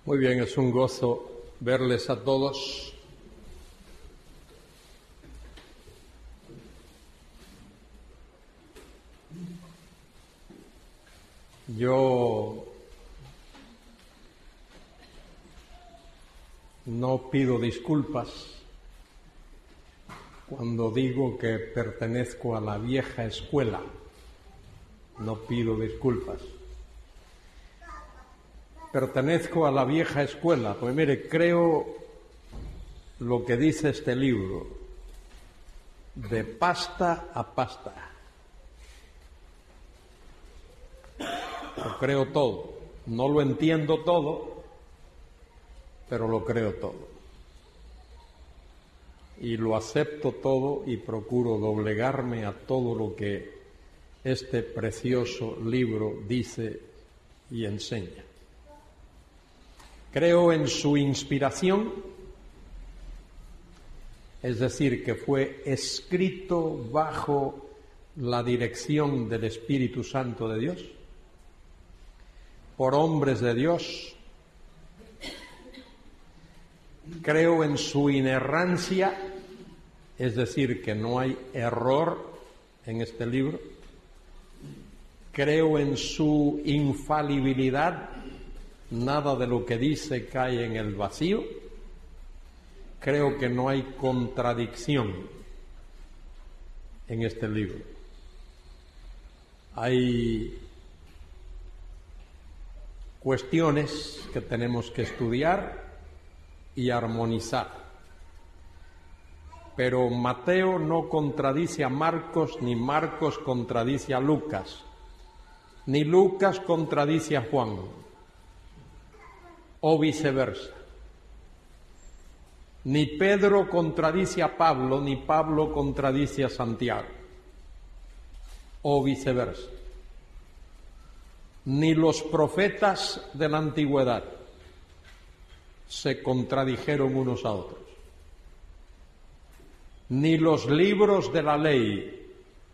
Muy bien, es un gozo verles a todos. Yo no pido disculpas cuando digo que pertenezco a la vieja escuela. No pido disculpas. Pertenezco a la vieja escuela, pues mire, creo lo que dice este libro, de pasta a pasta. Lo creo todo, no lo entiendo todo, pero lo creo todo. Y lo acepto todo y procuro doblegarme a todo lo que este precioso libro dice y enseña. Creo en su inspiración, es decir, que fue escrito bajo la dirección del Espíritu Santo de Dios, por hombres de Dios. Creo en su inerrancia, es decir, que no hay error en este libro. Creo en su infalibilidad. Nada de lo que dice cae en el vacío. Creo que no hay contradicción en este libro. Hay cuestiones que tenemos que estudiar y armonizar. Pero Mateo no contradice a Marcos, ni Marcos contradice a Lucas, ni Lucas contradice a Juan, o viceversa. Ni Pedro contradice a Pablo, ni Pablo contradice a Santiago, o viceversa. Ni los profetas de la antigüedad se contradijeron unos a otros, ni los libros de la ley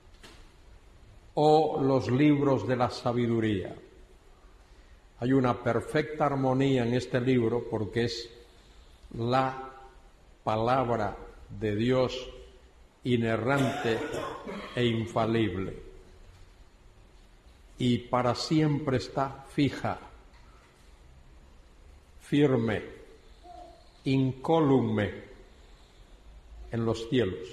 o los libros de la sabiduría. Hay una perfecta armonía en este libro porque es la palabra de Dios inerrante e infalible. Y para siempre está fija, firme, incólume en los cielos.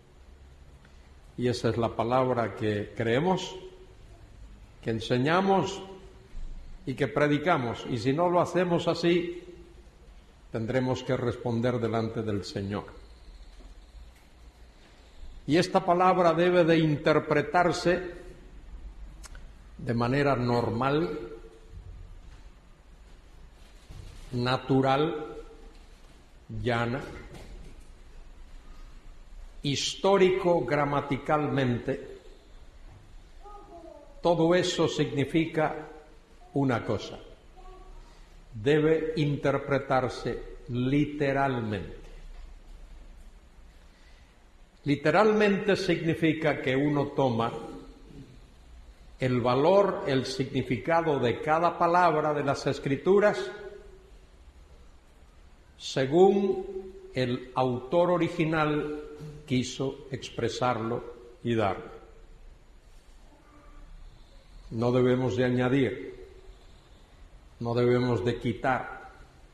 Y esa es la palabra que creemos, que enseñamos y que predicamos, y si no lo hacemos así, tendremos que responder delante del Señor. Y esta palabra debe de interpretarse de manera normal, natural, llana, histórico-gramaticalmente. Todo eso significa una cosa: debe interpretarse literalmente. Literalmente significa que uno toma el valor, el significado de cada palabra de las Escrituras según el autor original quiso expresarlo y darlo. No debemos de añadir, no debemos de quitar,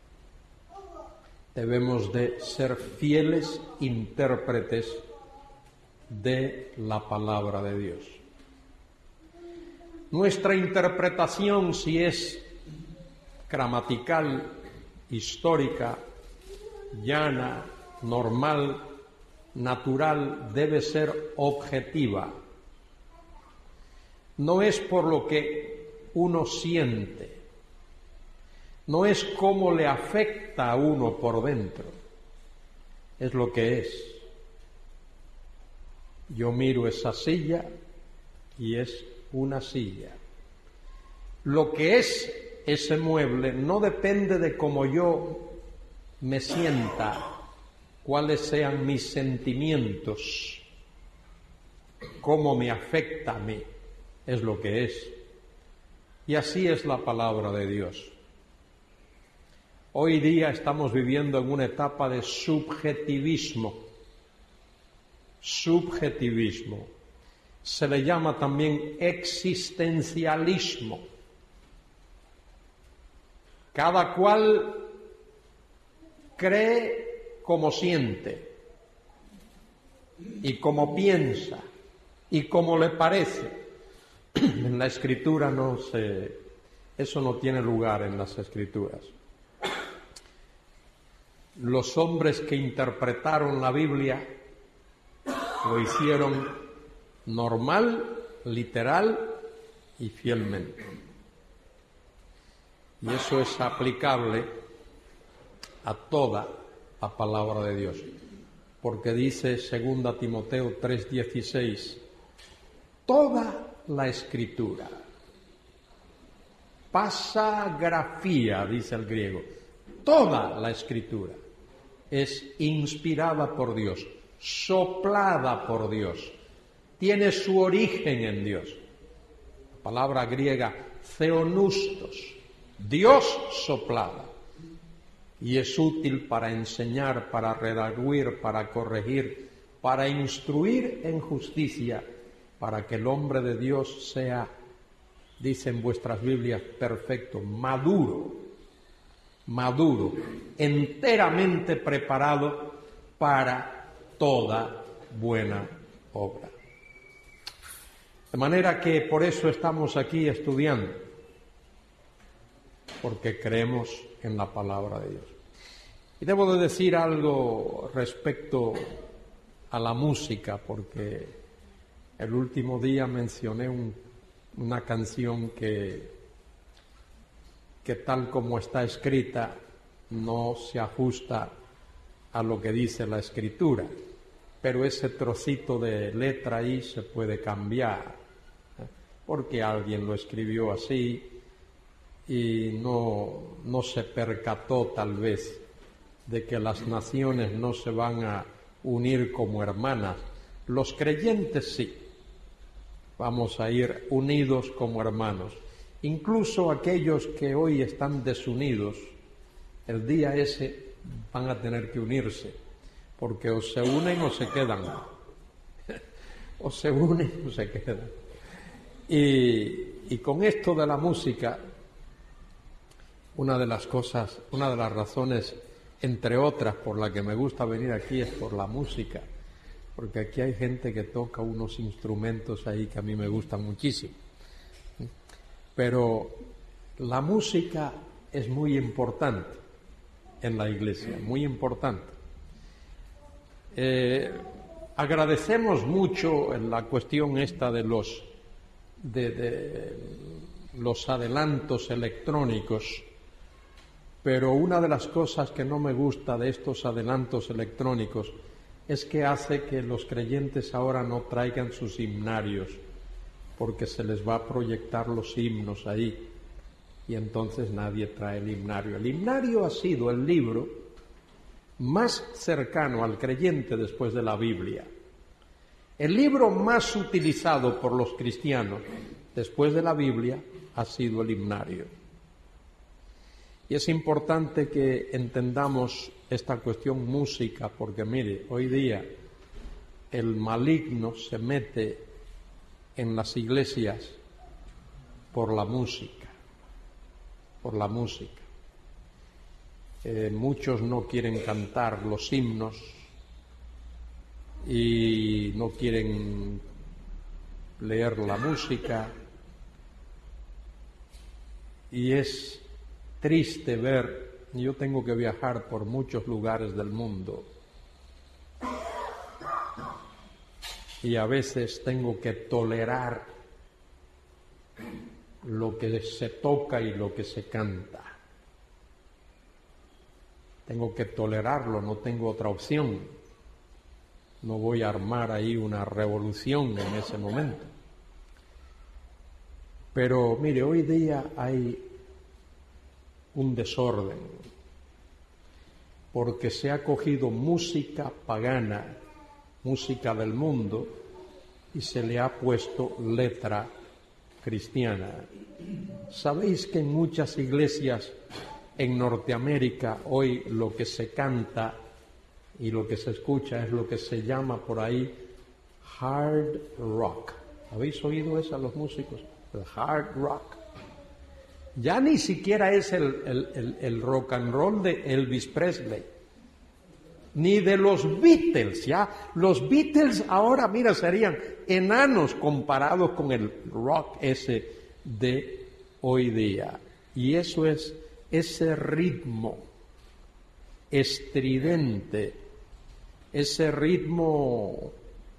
debemos de ser fieles intérpretes de la palabra de Dios. Nuestra interpretación, si es gramatical, histórica, llana, normal, natural, debe ser objetiva. No es por lo que uno siente, no es cómo le afecta a uno por dentro, es lo que es. Yo miro esa silla y es una silla. Lo que es ese mueble no depende de cómo yo me sienta, cuáles sean mis sentimientos, cómo me afecta a mí, es lo que es. Y así es la palabra de Dios. Hoy día estamos viviendo en una etapa de subjetivismo. Subjetivismo. Se le llama también existencialismo. Cada cual cree como siente y como piensa y como le parece. En la Escritura eso no tiene lugar en las Escrituras. Los hombres que interpretaron la Biblia lo hicieron normal, literal y fielmente. Y eso es aplicable a toda la palabra de Dios. Porque dice 2 Timoteo 3:16, toda la Escritura, pasagrafía, dice el griego, toda la Escritura es inspirada por Dios, soplada por Dios, tiene su origen en Dios. La palabra griega theonustos, Dios soplada, y es útil para enseñar, para redarguir, para corregir, para instruir en justicia, para que el hombre de Dios sea, dicen vuestras Biblias, perfecto, maduro, enteramente preparado para toda buena obra. De manera que por eso estamos aquí estudiando, porque creemos en la palabra de Dios. Y debo de decir algo respecto a la música, porque el último día mencioné una canción que tal como está escrita no se ajusta a lo que dice la Escritura, pero ese trocito de letra ahí se puede cambiar, porque alguien lo escribió así y no se percató tal vez de que las naciones no se van a unir como hermanas. Los creyentes sí, vamos a ir unidos como hermanos. Incluso aquellos que hoy están desunidos, el día ese van a tener que unirse, porque o se unen o se quedan, o se unen o se quedan. Y con esto de la música, una de las razones, entre otras, por la que me gusta venir aquí es por la música, porque aquí hay gente que toca unos instrumentos ahí que a mí me gustan muchísimo. Pero la música es muy importante en la Iglesia, muy importante. Agradecemos mucho en la cuestión esta de los adelantos electrónicos, pero una de las cosas que no me gusta de estos adelantos electrónicos es que hace que los creyentes ahora no traigan sus himnarios, porque se les va a proyectar los himnos ahí, y entonces nadie trae el himnario. El himnario ha sido el libro más cercano al creyente después de la Biblia. El libro más utilizado por los cristianos después de la Biblia ha sido el himnario. Y es importante que entendamos esta cuestión música, porque mire, hoy día el maligno se mete en las iglesias por la música, muchos no quieren cantar los himnos y no quieren leer la música, y es triste ver, yo tengo que viajar por muchos lugares del mundo y a veces tengo que tolerar lo que se toca y lo que se canta. Tengo que tolerarlo, no tengo otra opción. No voy a armar ahí una revolución en ese momento. Pero mire, hoy día hay un desorden, porque se ha cogido música pagana, música del mundo, y se le ha puesto letra cristiana. ¿Sabéis que en muchas iglesias En Norteamérica hoy lo que se canta y lo que se escucha es lo que se llama por ahí hard rock. ¿Habéis oído eso a los músicos? El hard rock. Ya ni siquiera es el rock and roll de Elvis Presley, ni de los Beatles. Ya los Beatles ahora, mira, serían enanos comparados con el rock ese de hoy día. Y eso es ese ritmo estridente, ese ritmo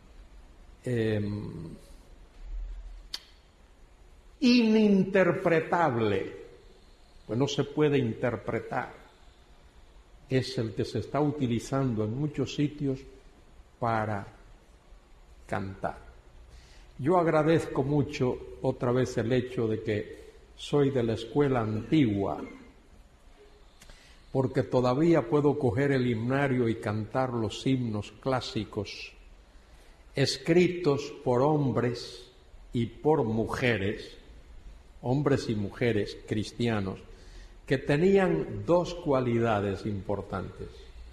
ininterpretable, pues no se puede interpretar, es el que se está utilizando en muchos sitios para cantar. Yo agradezco mucho otra vez el hecho de que soy de la escuela antigua, porque todavía puedo coger el himnario y cantar los himnos clásicos escritos por hombres y por mujeres, hombres y mujeres cristianos, que tenían dos cualidades importantes.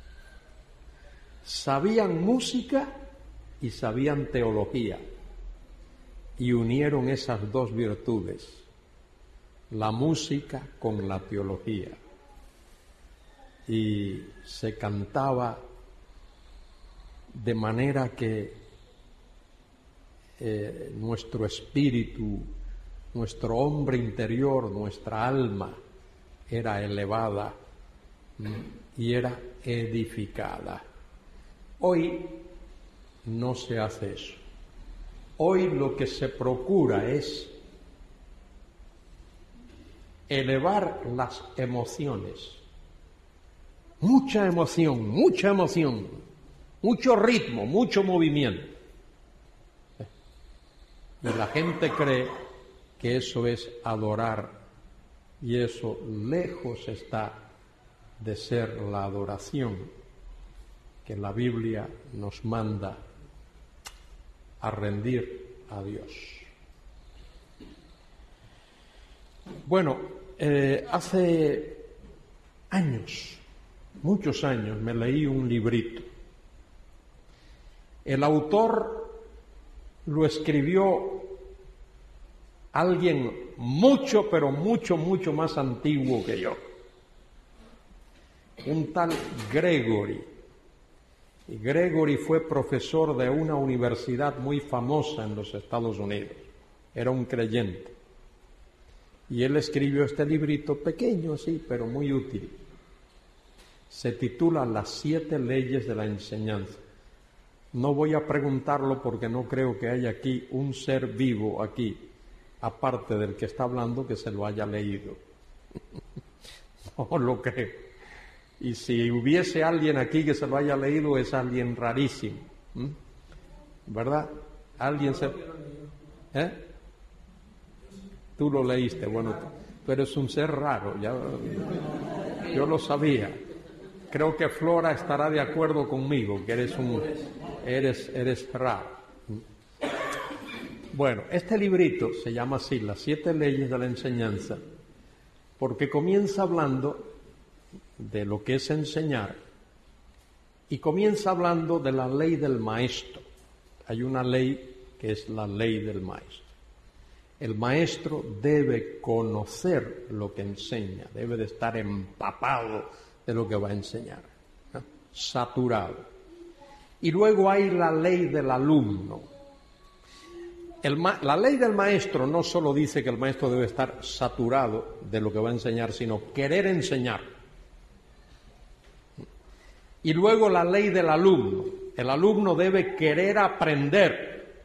Sabían música y sabían teología, y unieron esas dos virtudes, la música con la teología. Y se cantaba de manera que nuestro espíritu, nuestro hombre interior, nuestra alma era elevada y era edificada. Hoy no se hace eso. Hoy lo que se procura es elevar las emociones. Mucha emoción, mucho ritmo, mucho movimiento. Y la gente cree que eso es adorar, y eso lejos está de ser la adoración que la Biblia nos manda a rendir a Dios. Bueno, hace años, muchos años, me leí un librito. El autor lo escribió alguien mucho, pero mucho más antiguo que yo. Un tal Gregory. Y Gregory fue profesor de una universidad muy famosa en los Estados Unidos. Era un creyente. Y él escribió este librito pequeño, sí, pero muy útil. Se titula Las 7 leyes de la enseñanza. No voy a preguntarlo porque no creo que haya aquí un ser vivo aquí, aparte del que está hablando, que se lo haya leído. No lo creo. Y si hubiese alguien aquí que se lo haya leído, es alguien rarísimo. ¿Verdad? ¿Alguien se...? ¿Eh? Tú lo leíste, bueno, tú eres un ser raro, ya, yo lo sabía. Creo que Flora estará de acuerdo conmigo, que eres raro. Bueno, este librito se llama así, Las 7 leyes de la enseñanza, porque comienza hablando de lo que es enseñar y comienza hablando de la ley del maestro. Hay una ley que es la ley del maestro. El maestro debe conocer lo que enseña, debe de estar empapado de lo que va a enseñar, ¿no? Saturado. Y luego hay la ley del alumno. La ley del maestro no solo dice que el maestro debe estar saturado de lo que va a enseñar, sino querer enseñar. Y luego la ley del alumno. El alumno debe querer aprender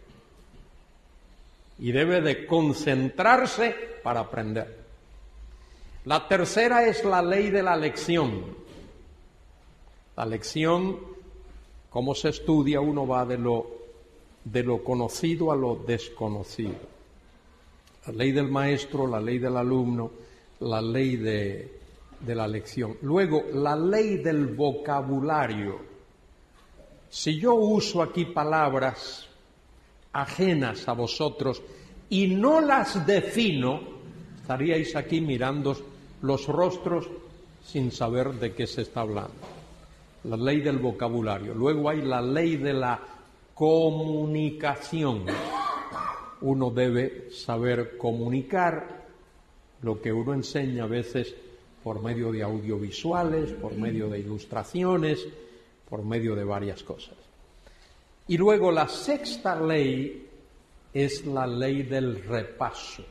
y debe de concentrarse para aprender. La tercera es la ley de la lección. La lección, cómo se estudia, uno va de lo conocido a lo desconocido. La ley del maestro, la ley del alumno, la ley de la lección. Luego, la ley del vocabulario. Si yo uso aquí palabras ajenas a vosotros y no las defino, estaríais aquí mirando los rostros sin saber de qué se está hablando. La ley del vocabulario. Luego hay la ley de la comunicación. Uno debe saber comunicar lo que uno enseña a veces por medio de audiovisuales, por medio de ilustraciones, por medio de varias cosas. Y luego la sexta ley es la ley del repaso.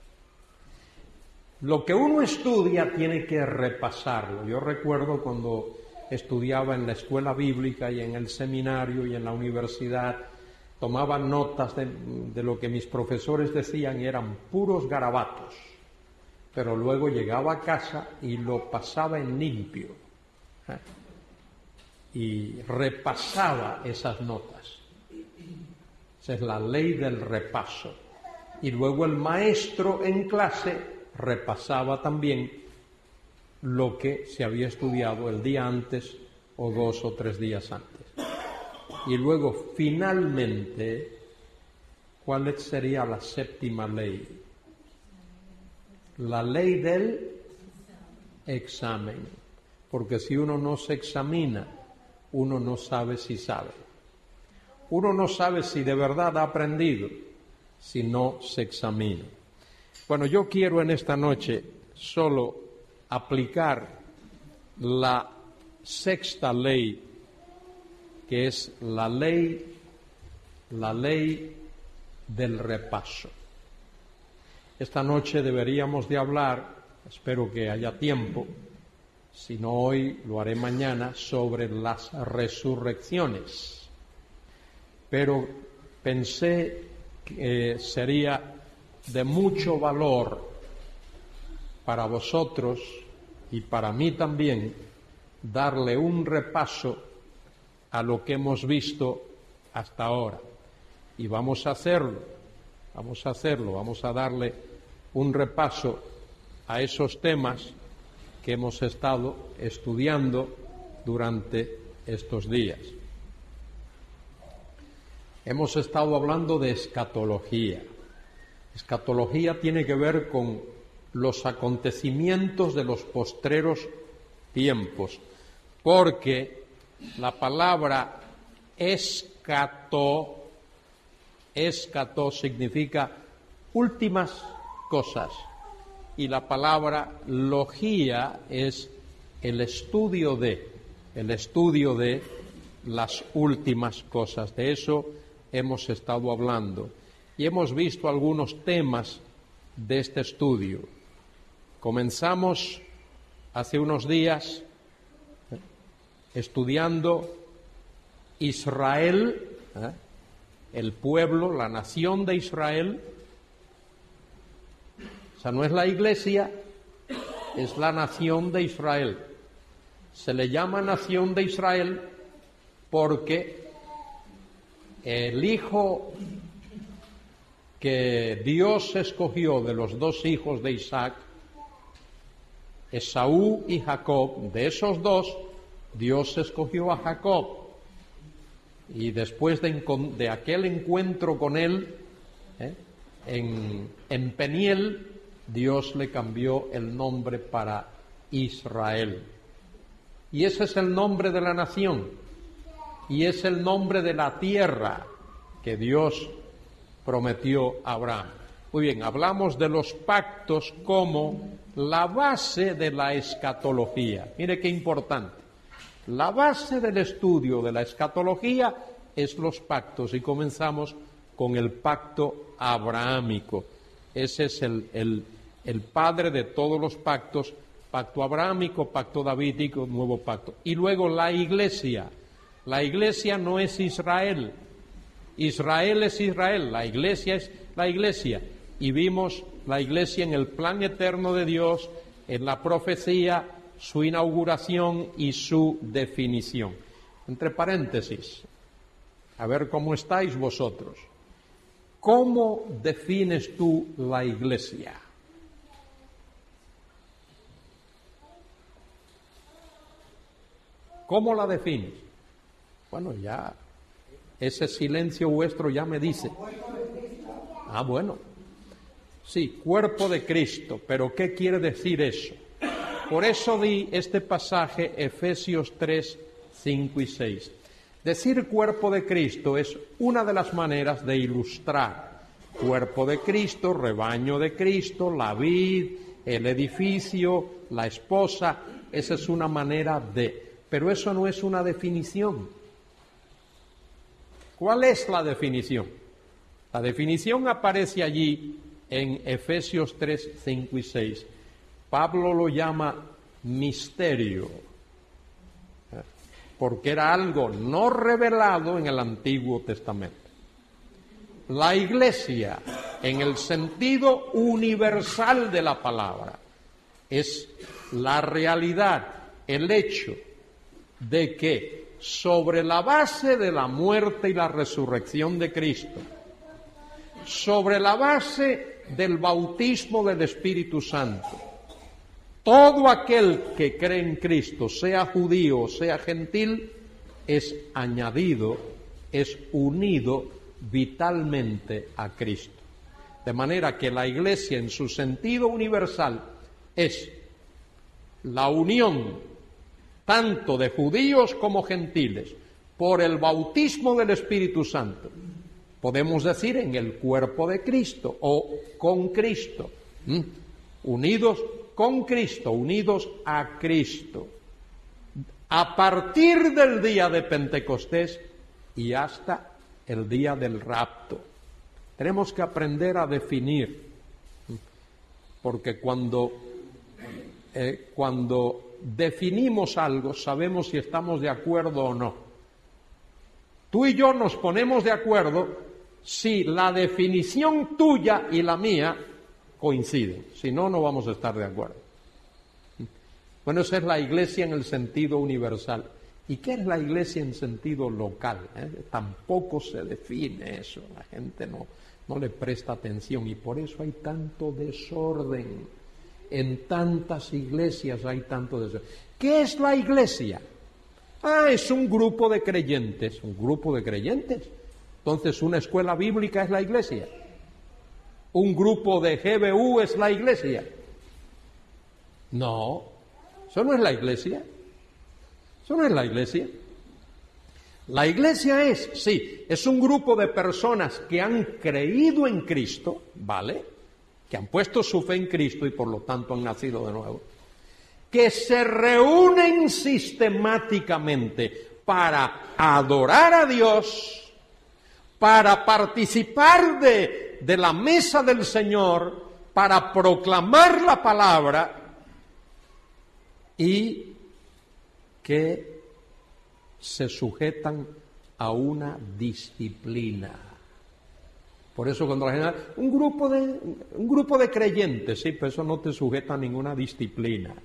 Lo que uno estudia tiene que repasarlo. Yo recuerdo cuando estudiaba en la escuela bíblica y en el seminario y en la universidad, tomaba notas de lo que mis profesores decían y eran puros garabatos, pero luego llegaba a casa y lo pasaba en limpio y repasaba esas notas. Esa es la ley del repaso. Y luego el maestro en clase repasaba también lo que se había estudiado el día antes o 2 o 3 días antes. Y luego, finalmente, ¿cuál sería la séptima ley? La ley del examen. Porque si uno no se examina, uno no sabe si sabe. Uno no sabe si de verdad ha aprendido, si no se examina. Bueno, yo quiero en esta noche solo aplicar la sexta ley, que es la ley del repaso. Esta noche deberíamos de hablar, espero que haya tiempo, si no hoy lo haré mañana, sobre las resurrecciones. Pero pensé que sería de mucho valor para vosotros y para mí también darle un repaso a lo que hemos visto hasta ahora. Y vamos a hacerlo, vamos a darle un repaso a esos temas que hemos estado estudiando durante estos días. Hemos estado hablando de escatología. Escatología tiene que ver con los acontecimientos de los postreros tiempos, porque la palabra escato significa últimas cosas, y la palabra logía es el estudio de las últimas cosas. De eso hemos estado hablando y hemos visto algunos temas de este estudio. Comenzamos hace unos días estudiando Israel, el pueblo, la nación de Israel. O sea, no es la iglesia, es la nación de Israel. Se le llama nación de Israel porque el hijo que Dios escogió de los 2 hijos de Isaac, Esaú y Jacob, de esos 2, Dios escogió a Jacob. Y después de aquel encuentro con él, en Peniel, Dios le cambió el nombre para Israel. Y ese es el nombre de la nación, y es el nombre de la tierra que Dios prometió a Abraham. Muy bien, hablamos de los pactos como la base de la escatología. Mire qué importante. La base del estudio de la escatología es los pactos, y comenzamos con el pacto abrahámico. Ese es el padre de todos los pactos: pacto abrahámico, pacto davídico, nuevo pacto. Y luego la iglesia. La iglesia no es Israel. Israel es Israel, la iglesia es la iglesia. Y vimos la iglesia en el plan eterno de Dios, en la profecía, su inauguración y su definición. Entre paréntesis, a ver cómo estáis vosotros. ¿Cómo defines tú la iglesia? ¿Cómo la defines? Bueno, ya ese silencio vuestro ya me dice. Ah, bueno. Sí, cuerpo de Cristo, pero ¿qué quiere decir eso? Por eso di este pasaje, Efesios 3, 5 y 6. Decir cuerpo de Cristo es una de las maneras de ilustrar. Cuerpo de Cristo, rebaño de Cristo, la vid, el edificio, la esposa, esa es una manera de. Pero eso no es una definición. ¿Cuál es la definición? La definición aparece allí en Efesios 3, 5 y 6. Pablo lo llama misterio, porque era algo no revelado en el Antiguo Testamento. La Iglesia, en el sentido universal de la palabra, es la realidad, el hecho de que sobre la base de la muerte y la resurrección de Cristo, sobre la base del bautismo del Espíritu Santo, todo aquel que cree en Cristo, sea judío o sea gentil, es añadido, es unido vitalmente a Cristo. De manera que la Iglesia en su sentido universal es la unión tanto de judíos como gentiles por el bautismo del Espíritu Santo. Podemos decir en el cuerpo de Cristo o con Cristo, unidos con Cristo, unidos a Cristo, a partir del día de Pentecostés y hasta el día del rapto. Tenemos que aprender a definir, porque cuando definimos algo sabemos si estamos de acuerdo o no. Tú y yo nos ponemos de acuerdo si la definición tuya y la mía coinciden, si no, no vamos a estar de acuerdo. Bueno, esa es la Iglesia en el sentido universal. ¿Y qué es la Iglesia en sentido local? Tampoco se define eso, la gente no le presta atención y por eso hay tanto desorden. En tantas iglesias hay tanto desorden. ¿Qué es la Iglesia? Es un grupo de creyentes, Entonces, ¿una escuela bíblica es la Iglesia? ¿Un grupo de GBU es la Iglesia? No, eso no es la Iglesia. Eso no es la Iglesia. La Iglesia es un grupo de personas que han creído en Cristo, ¿vale? Que han puesto su fe en Cristo y por lo tanto han nacido de nuevo, que se reúnen sistemáticamente para adorar a Dios, para participar de la mesa del Señor, para proclamar la palabra y que se sujetan a una disciplina. Por eso cuando la gente un grupo de creyentes, sí, pero eso no te sujeta a ninguna disciplina.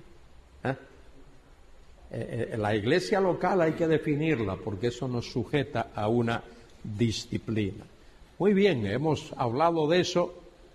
La iglesia local hay que definirla porque eso nos sujeta a una disciplina. Muy bien, hemos hablado de eso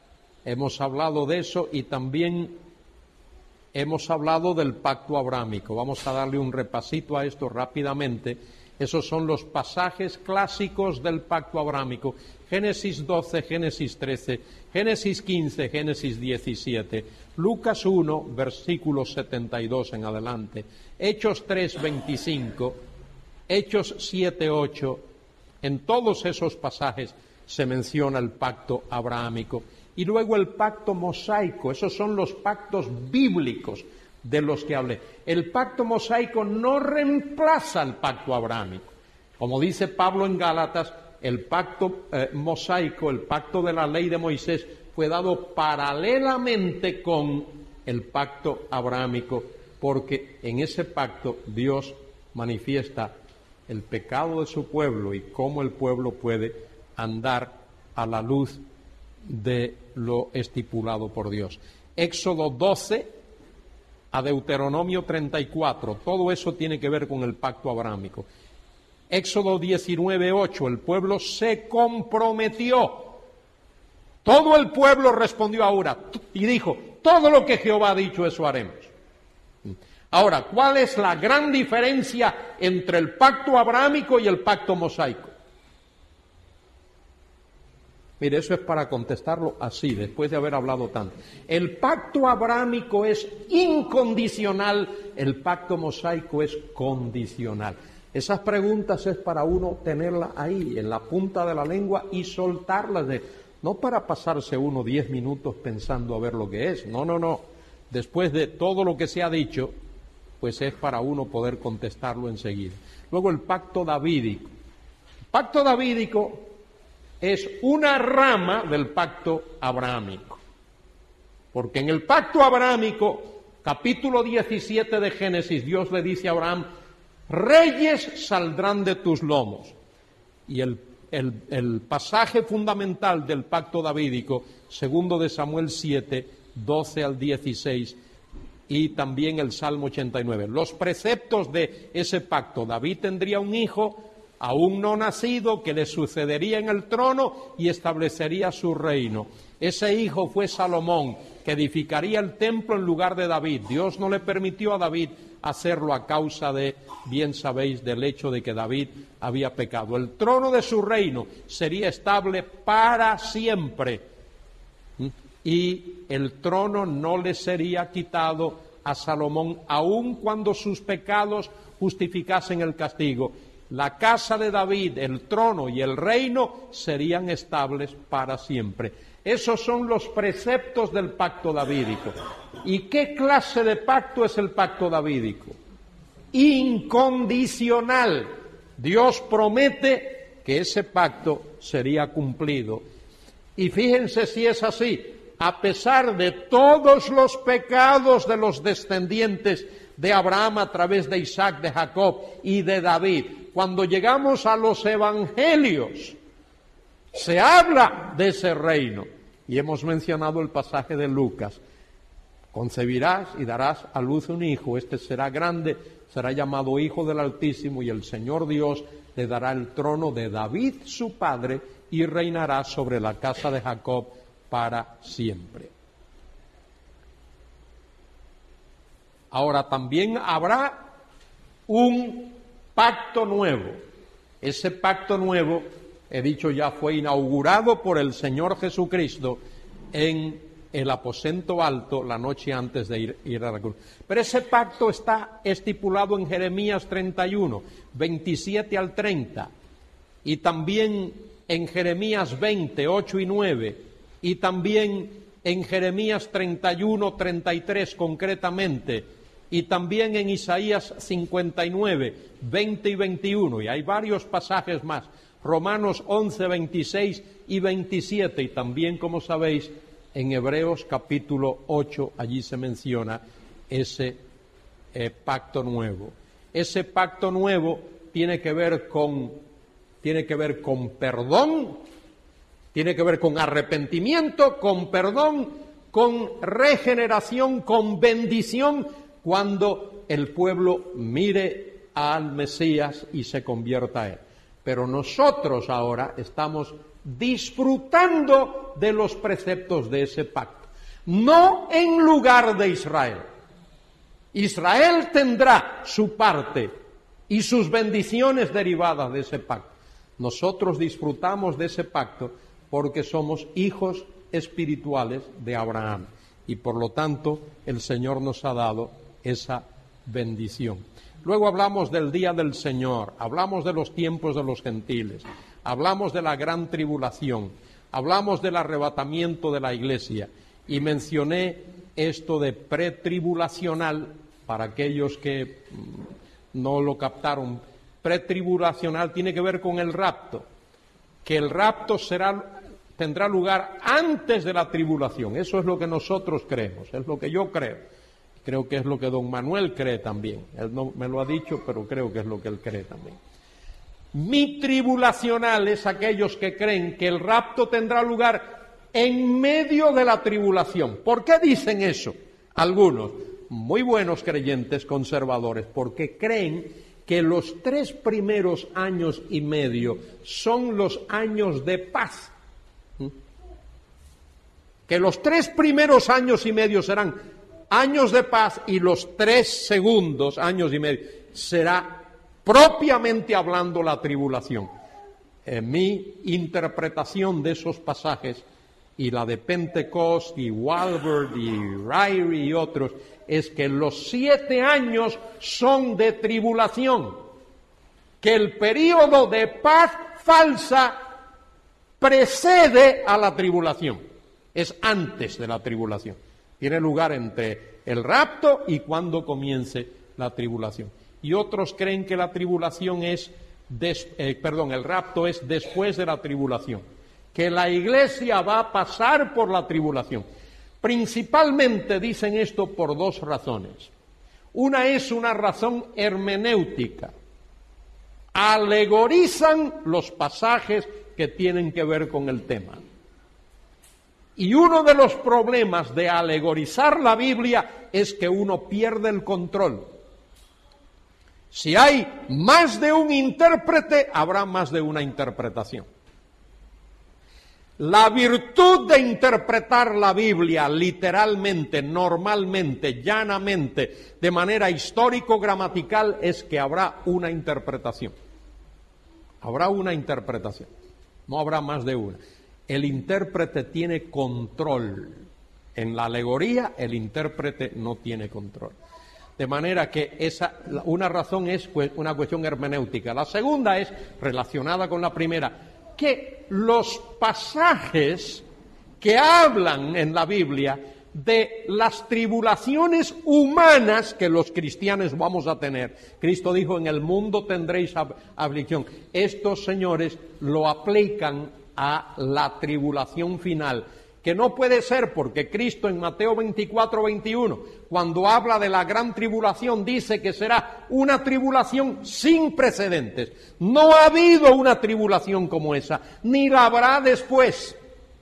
y también hemos hablado del pacto abrámico. Vamos a darle un repasito a esto rápidamente. Esos son los pasajes clásicos del pacto abrámico. Génesis 12, Génesis 13, Génesis 15, Génesis 17, Lucas 1, versículos 72 en adelante, Hechos 3, 25, Hechos 7, 8. En todos esos pasajes se menciona el pacto abrahámico. Y luego el pacto mosaico, esos son los pactos bíblicos de los que hablé. El pacto mosaico no reemplaza el pacto abrahámico. Como dice Pablo en Gálatas, el pacto mosaico, el pacto de la ley de Moisés, fue dado paralelamente con el pacto abrahámico, porque en ese pacto Dios manifiesta el pecado de su pueblo y cómo el pueblo puede andar a la luz de lo estipulado por Dios. Éxodo 12 a Deuteronomio 34, todo eso tiene que ver con el pacto abrahámico. Éxodo 19, 8, el pueblo se comprometió. Todo el pueblo respondió ahora y dijo, todo lo que Jehová ha dicho, eso haremos. Ahora, ¿cuál es la gran diferencia entre el pacto abrahámico y el pacto mosaico? Mire, eso es para contestarlo así, después de haber hablado tanto. El pacto abrámico es incondicional, el pacto mosaico es condicional. Esas preguntas es para uno tenerlas ahí, en la punta de la lengua y soltarlas, no para pasarse uno 10 minutos pensando a ver lo que es, no. Después de todo lo que se ha dicho, pues es para uno poder contestarlo enseguida. Luego el pacto davídico. El pacto davídico es una rama del pacto abrahámico. Porque en el pacto abrahámico, capítulo 17 de Génesis, Dios le dice a Abraham, reyes saldrán de tus lomos. Y el pasaje fundamental del pacto davídico, segundo de Samuel 7, 12 al 16, y también el Salmo 89. Los preceptos de ese pacto: David tendría un hijo aún no nacido que le sucedería en el trono y establecería su reino. Ese hijo fue Salomón, que edificaría el templo en lugar de David. Dios no le permitió a David hacerlo a causa de, bien sabéis, del hecho de que David había pecado. El trono de su reino sería estable para siempre y el trono no le sería quitado a Salomón, aun cuando sus pecados justificasen el castigo. La casa de David, el trono y el reino serían estables para siempre. Esos son los preceptos del pacto davídico. ¿Y qué clase de pacto es el pacto davídico? Incondicional. Dios promete que ese pacto sería cumplido. Y fíjense si es así, a pesar de todos los pecados de los descendientes de Abraham a través de Isaac, de Jacob y de David, cuando llegamos a los evangelios, se habla de ese reino. Y hemos mencionado el pasaje de Lucas. Concebirás y darás a luz un hijo, este será grande, será llamado Hijo del Altísimo, y el Señor Dios le dará el trono de David su padre, y reinará sobre la casa de Jacob para siempre. Ahora también habrá un pacto nuevo. Ese pacto nuevo, he dicho ya, fue inaugurado por el Señor Jesucristo en el aposento alto la noche antes de ir a la cruz. Pero ese pacto está estipulado en Jeremías 31, 27 al 30, y también en Jeremías 20, 8 y 9, y también en Jeremías 31, 33 concretamente, y también en Isaías 59, 20 y 21, y hay varios pasajes más, Romanos 11, 26 y 27, y también, como sabéis, en Hebreos capítulo 8, allí se menciona ese pacto nuevo. Ese pacto nuevo tiene que ver con perdón, tiene que ver con arrepentimiento, con perdón, con regeneración, con bendición, cuando el pueblo mire al Mesías y se convierta a él. Pero nosotros ahora estamos disfrutando de los preceptos de ese pacto, no en lugar de Israel. Israel tendrá su parte y sus bendiciones derivadas de ese pacto. Nosotros disfrutamos de ese pacto porque somos hijos espirituales de Abraham y por lo tanto el Señor nos ha dado esa bendición. Luego hablamos del día del Señor, hablamos de los tiempos de los gentiles, hablamos de la gran tribulación, hablamos del arrebatamiento de la iglesia y mencioné esto de pretribulacional para aquellos que no lo captaron. Pretribulacional tiene que ver con el rapto, que el rapto tendrá lugar antes de la tribulación. Eso es lo que nosotros creemos, es lo que yo creo. Creo que es lo que don Manuel cree también. Él no me lo ha dicho, pero creo que es lo que él cree también. Mi tribulacional es aquellos que creen que el rapto tendrá lugar en medio de la tribulación. ¿Por qué dicen eso? Algunos, muy buenos creyentes conservadores, porque creen que los 3 primeros años y medio son los años de paz. Que los 3 primeros años y medio serán años de paz y los 3 segundos años y medio será propiamente hablando la tribulación. mi interpretación de esos pasajes y la de Pentecost y Walvoord y Ryrie y otros es que los 7 años son de tribulación, que el período de paz falsa precede a la tribulación, es antes de la tribulación, tiene lugar entre el rapto y cuando comience la tribulación. Y otros creen que la tribulación es, el rapto es después de la tribulación, que la iglesia va a pasar por la tribulación. Principalmente dicen esto por 2 razones. Una es una razón hermenéutica. Alegorizan los pasajes que tienen que ver con el tema. Y uno de los problemas de alegorizar la Biblia es que uno pierde el control. Si hay más de un intérprete, habrá más de una interpretación. La virtud de interpretar la Biblia literalmente, normalmente, llanamente, de manera histórico-gramatical, es que habrá una interpretación. Habrá una interpretación, no habrá más de una. El intérprete tiene control. En la alegoría, el intérprete no tiene control. De manera que una razón es una cuestión hermenéutica. La segunda es relacionada con la primera, que los pasajes que hablan en la Biblia de las tribulaciones humanas que los cristianos vamos a tener. Cristo dijo, en el mundo tendréis aflicción. Estos señores lo aplican a la tribulación final, que no puede ser porque Cristo en Mateo 24:21, cuando habla de la gran tribulación, dice que será una tribulación sin precedentes. No ha habido una tribulación como esa, ni la habrá después.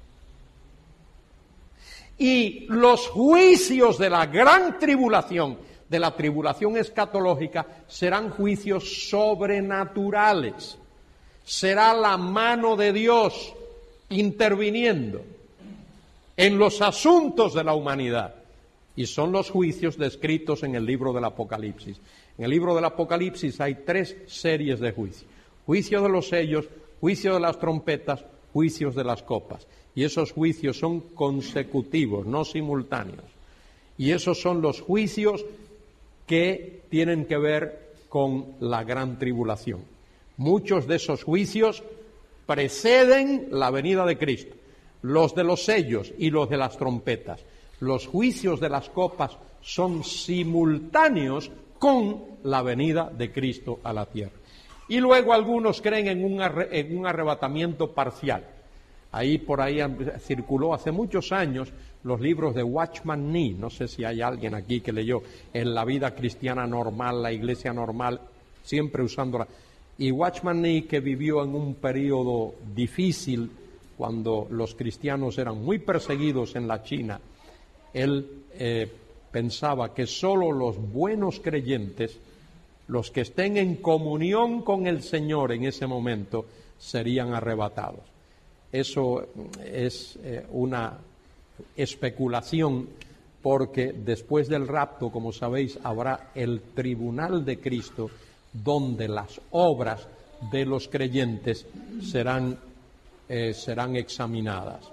Y los juicios de la gran tribulación, de la tribulación escatológica, serán juicios sobrenaturales. Será la mano de Dios interviniendo en los asuntos de la humanidad. Y son los juicios descritos en el libro del Apocalipsis. En el libro del Apocalipsis hay 3 series de juicios. Juicio de los sellos, juicio de las trompetas, juicios de las copas. Y esos juicios son consecutivos, no simultáneos. Y esos son los juicios que tienen que ver con la gran tribulación. Muchos de esos juicios preceden la venida de Cristo. Los de los sellos y los de las trompetas. Los juicios de las copas son simultáneos con la venida de Cristo a la tierra. Y luego algunos creen en un arrebatamiento parcial. Por ahí circuló hace muchos años los libros de Watchman Nee. No sé si hay alguien aquí que leyó En la vida cristiana normal, la iglesia normal, siempre usándola. Y Watchman Nee, que vivió en un periodo difícil, cuando los cristianos eran muy perseguidos en la China, él pensaba que solo los buenos creyentes, los que estén en comunión con el Señor en ese momento, serían arrebatados. Eso es una especulación, porque después del rapto, como sabéis, habrá el tribunal de Cristo, donde las obras de los creyentes serán examinadas.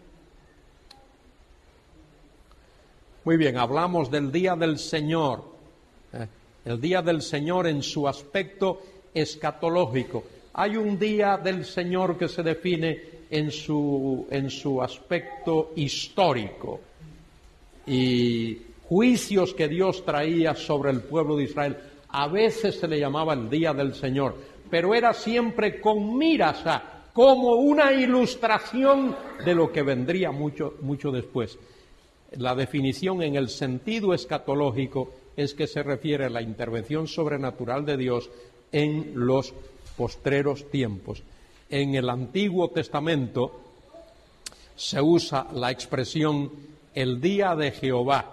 Muy bien, hablamos del día del Señor. El día del Señor en su aspecto escatológico. Hay un día del Señor que se define en su aspecto histórico. Y juicios que Dios traía sobre el pueblo de Israel. A veces se le llamaba el día del Señor, pero era siempre con miras como una ilustración de lo que vendría mucho después. La definición en el sentido escatológico es que se refiere a la intervención sobrenatural de Dios en los postreros tiempos. En el Antiguo Testamento se usa la expresión el día de Jehová.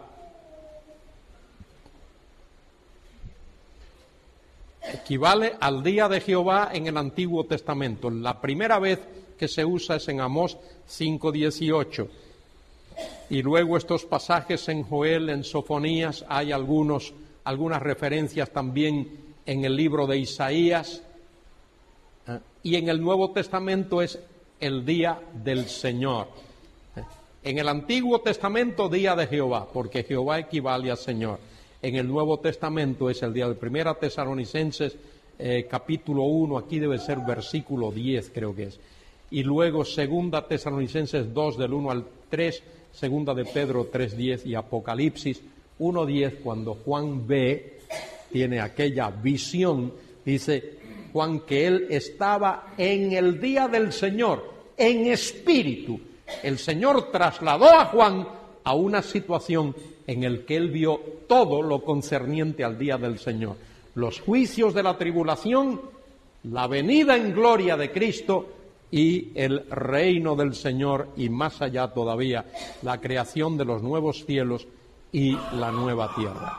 Equivale al día de Jehová en el Antiguo Testamento. La primera vez que se usa es en Amós 5:18. Y luego estos pasajes en Joel, en Sofonías, hay algunas referencias también en el libro de Isaías. Y en el Nuevo Testamento es el día del Señor. En el Antiguo Testamento, día de Jehová, porque Jehová equivale a Señor. En el Nuevo Testamento es el día de 1 Tesalonicenses, capítulo 1, aquí debe ser versículo 10, creo que es. Y luego 2 Tesalonicenses 2, del 1 al 3, 2 de Pedro 3:10 y Apocalipsis 1:10, cuando Juan tiene aquella visión, dice Juan que él estaba en el día del Señor, en espíritu. El Señor trasladó a Juan a una situación en la que él vio todo lo concerniente al día del Señor. Los juicios de la tribulación, la venida en gloria de Cristo y el reino del Señor, y más allá todavía, la creación de los nuevos cielos y la nueva tierra.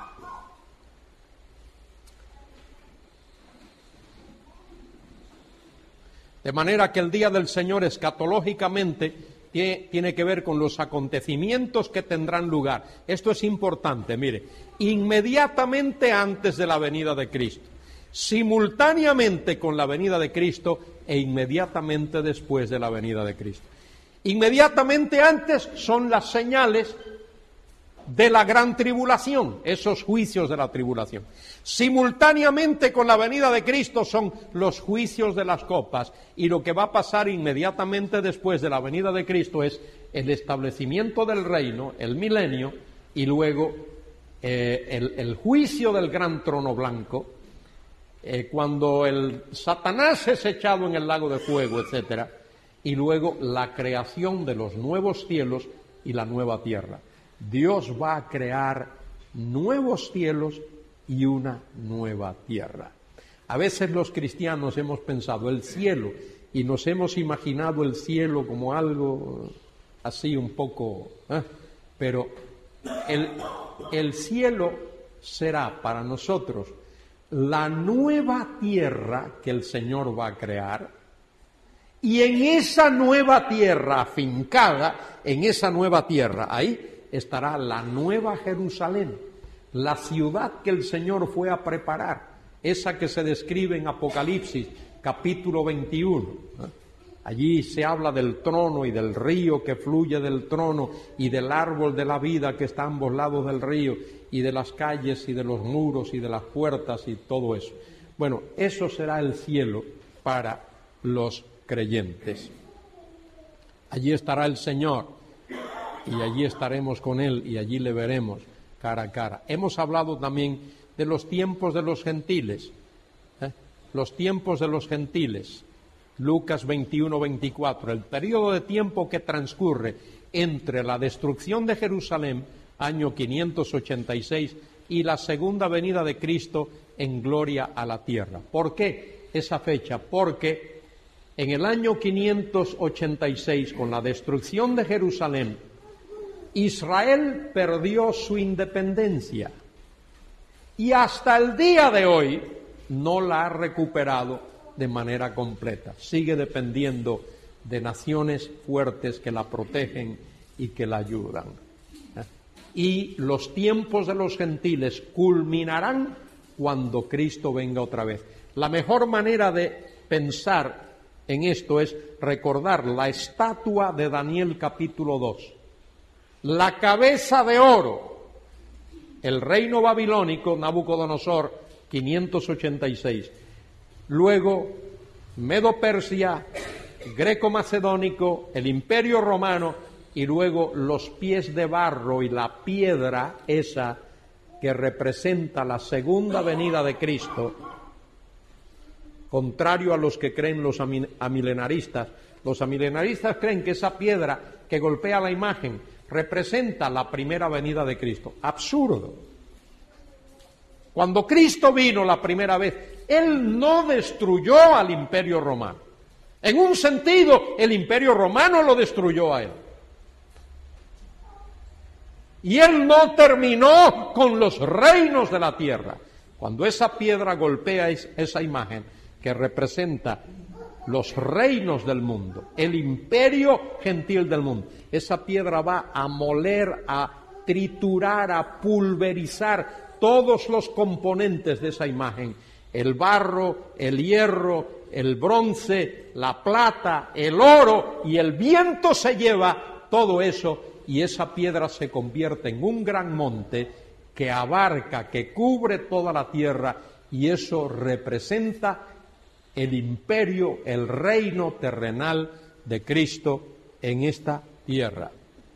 De manera que el día del Señor escatológicamente tiene que ver con los acontecimientos que tendrán lugar. Esto es importante, mire, inmediatamente antes de la venida de Cristo, simultáneamente con la venida de Cristo e inmediatamente después de la venida de Cristo. Inmediatamente antes son las señales de la gran tribulación, esos juicios de la tribulación. Simultáneamente con la venida de Cristo son los juicios de las copas, y lo que va a pasar inmediatamente después de la venida de Cristo es el establecimiento del reino, el milenio, y luego el juicio del gran trono blanco, cuando el Satanás es echado en el lago de fuego, etcétera, y luego la creación de los nuevos cielos y la nueva tierra. Dios va a crear nuevos cielos y una nueva tierra. A veces los cristianos hemos pensado el cielo y nos hemos imaginado el cielo como algo así un poco, pero el cielo será para nosotros la nueva tierra que el Señor va a crear, y en esa nueva tierra, afincada en esa nueva tierra, ahí estará la nueva Jerusalén, la ciudad que el Señor fue a preparar, esa que se describe en Apocalipsis, capítulo 21. Allí se habla del trono y del río que fluye del trono y del árbol de la vida que está a ambos lados del río y de las calles y de los muros y de las puertas y todo eso. Bueno, eso será el cielo para los creyentes. Allí estará el Señor y allí estaremos con Él y allí le veremos cara a cara. Hemos hablado también de los tiempos de los gentiles, los tiempos de los gentiles. Lucas 21-24, el periodo de tiempo que transcurre entre la destrucción de Jerusalén, año 586, y la segunda venida de Cristo en gloria a la tierra. ¿Por qué esa fecha? Porque en el año 586, con la destrucción de Jerusalén, Israel perdió su independencia y hasta el día de hoy no la ha recuperado de manera completa. Sigue dependiendo de naciones fuertes que la protegen y que la ayudan. Y los tiempos de los gentiles culminarán cuando Cristo venga otra vez. La mejor manera de pensar en esto es recordar la estatua de Daniel capítulo 2. La cabeza de oro, el reino babilónico, Nabucodonosor, 586. Luego, Medo-Persia, Greco-Macedónico, el Imperio Romano, y luego los pies de barro y la piedra esa que representa la segunda venida de Cristo, contrario a los que creen los amilenaristas. Los amilenaristas creen que esa piedra que golpea la imagen representa la primera venida de Cristo. Absurdo. Cuando Cristo vino la primera vez, Él no destruyó al Imperio Romano. En un sentido, el Imperio Romano lo destruyó a Él. Y Él no terminó con los reinos de la tierra. Cuando esa piedra golpea esa imagen que representa los reinos del mundo, el imperio gentil del mundo, esa piedra va a moler, a triturar, a pulverizar todos los componentes de esa imagen, el barro, el hierro, el bronce, la plata, el oro, y el viento se lleva todo eso, y esa piedra se convierte en un gran monte que abarca, que cubre toda la tierra, y eso representa el imperio, el reino terrenal de Cristo en esta tierra.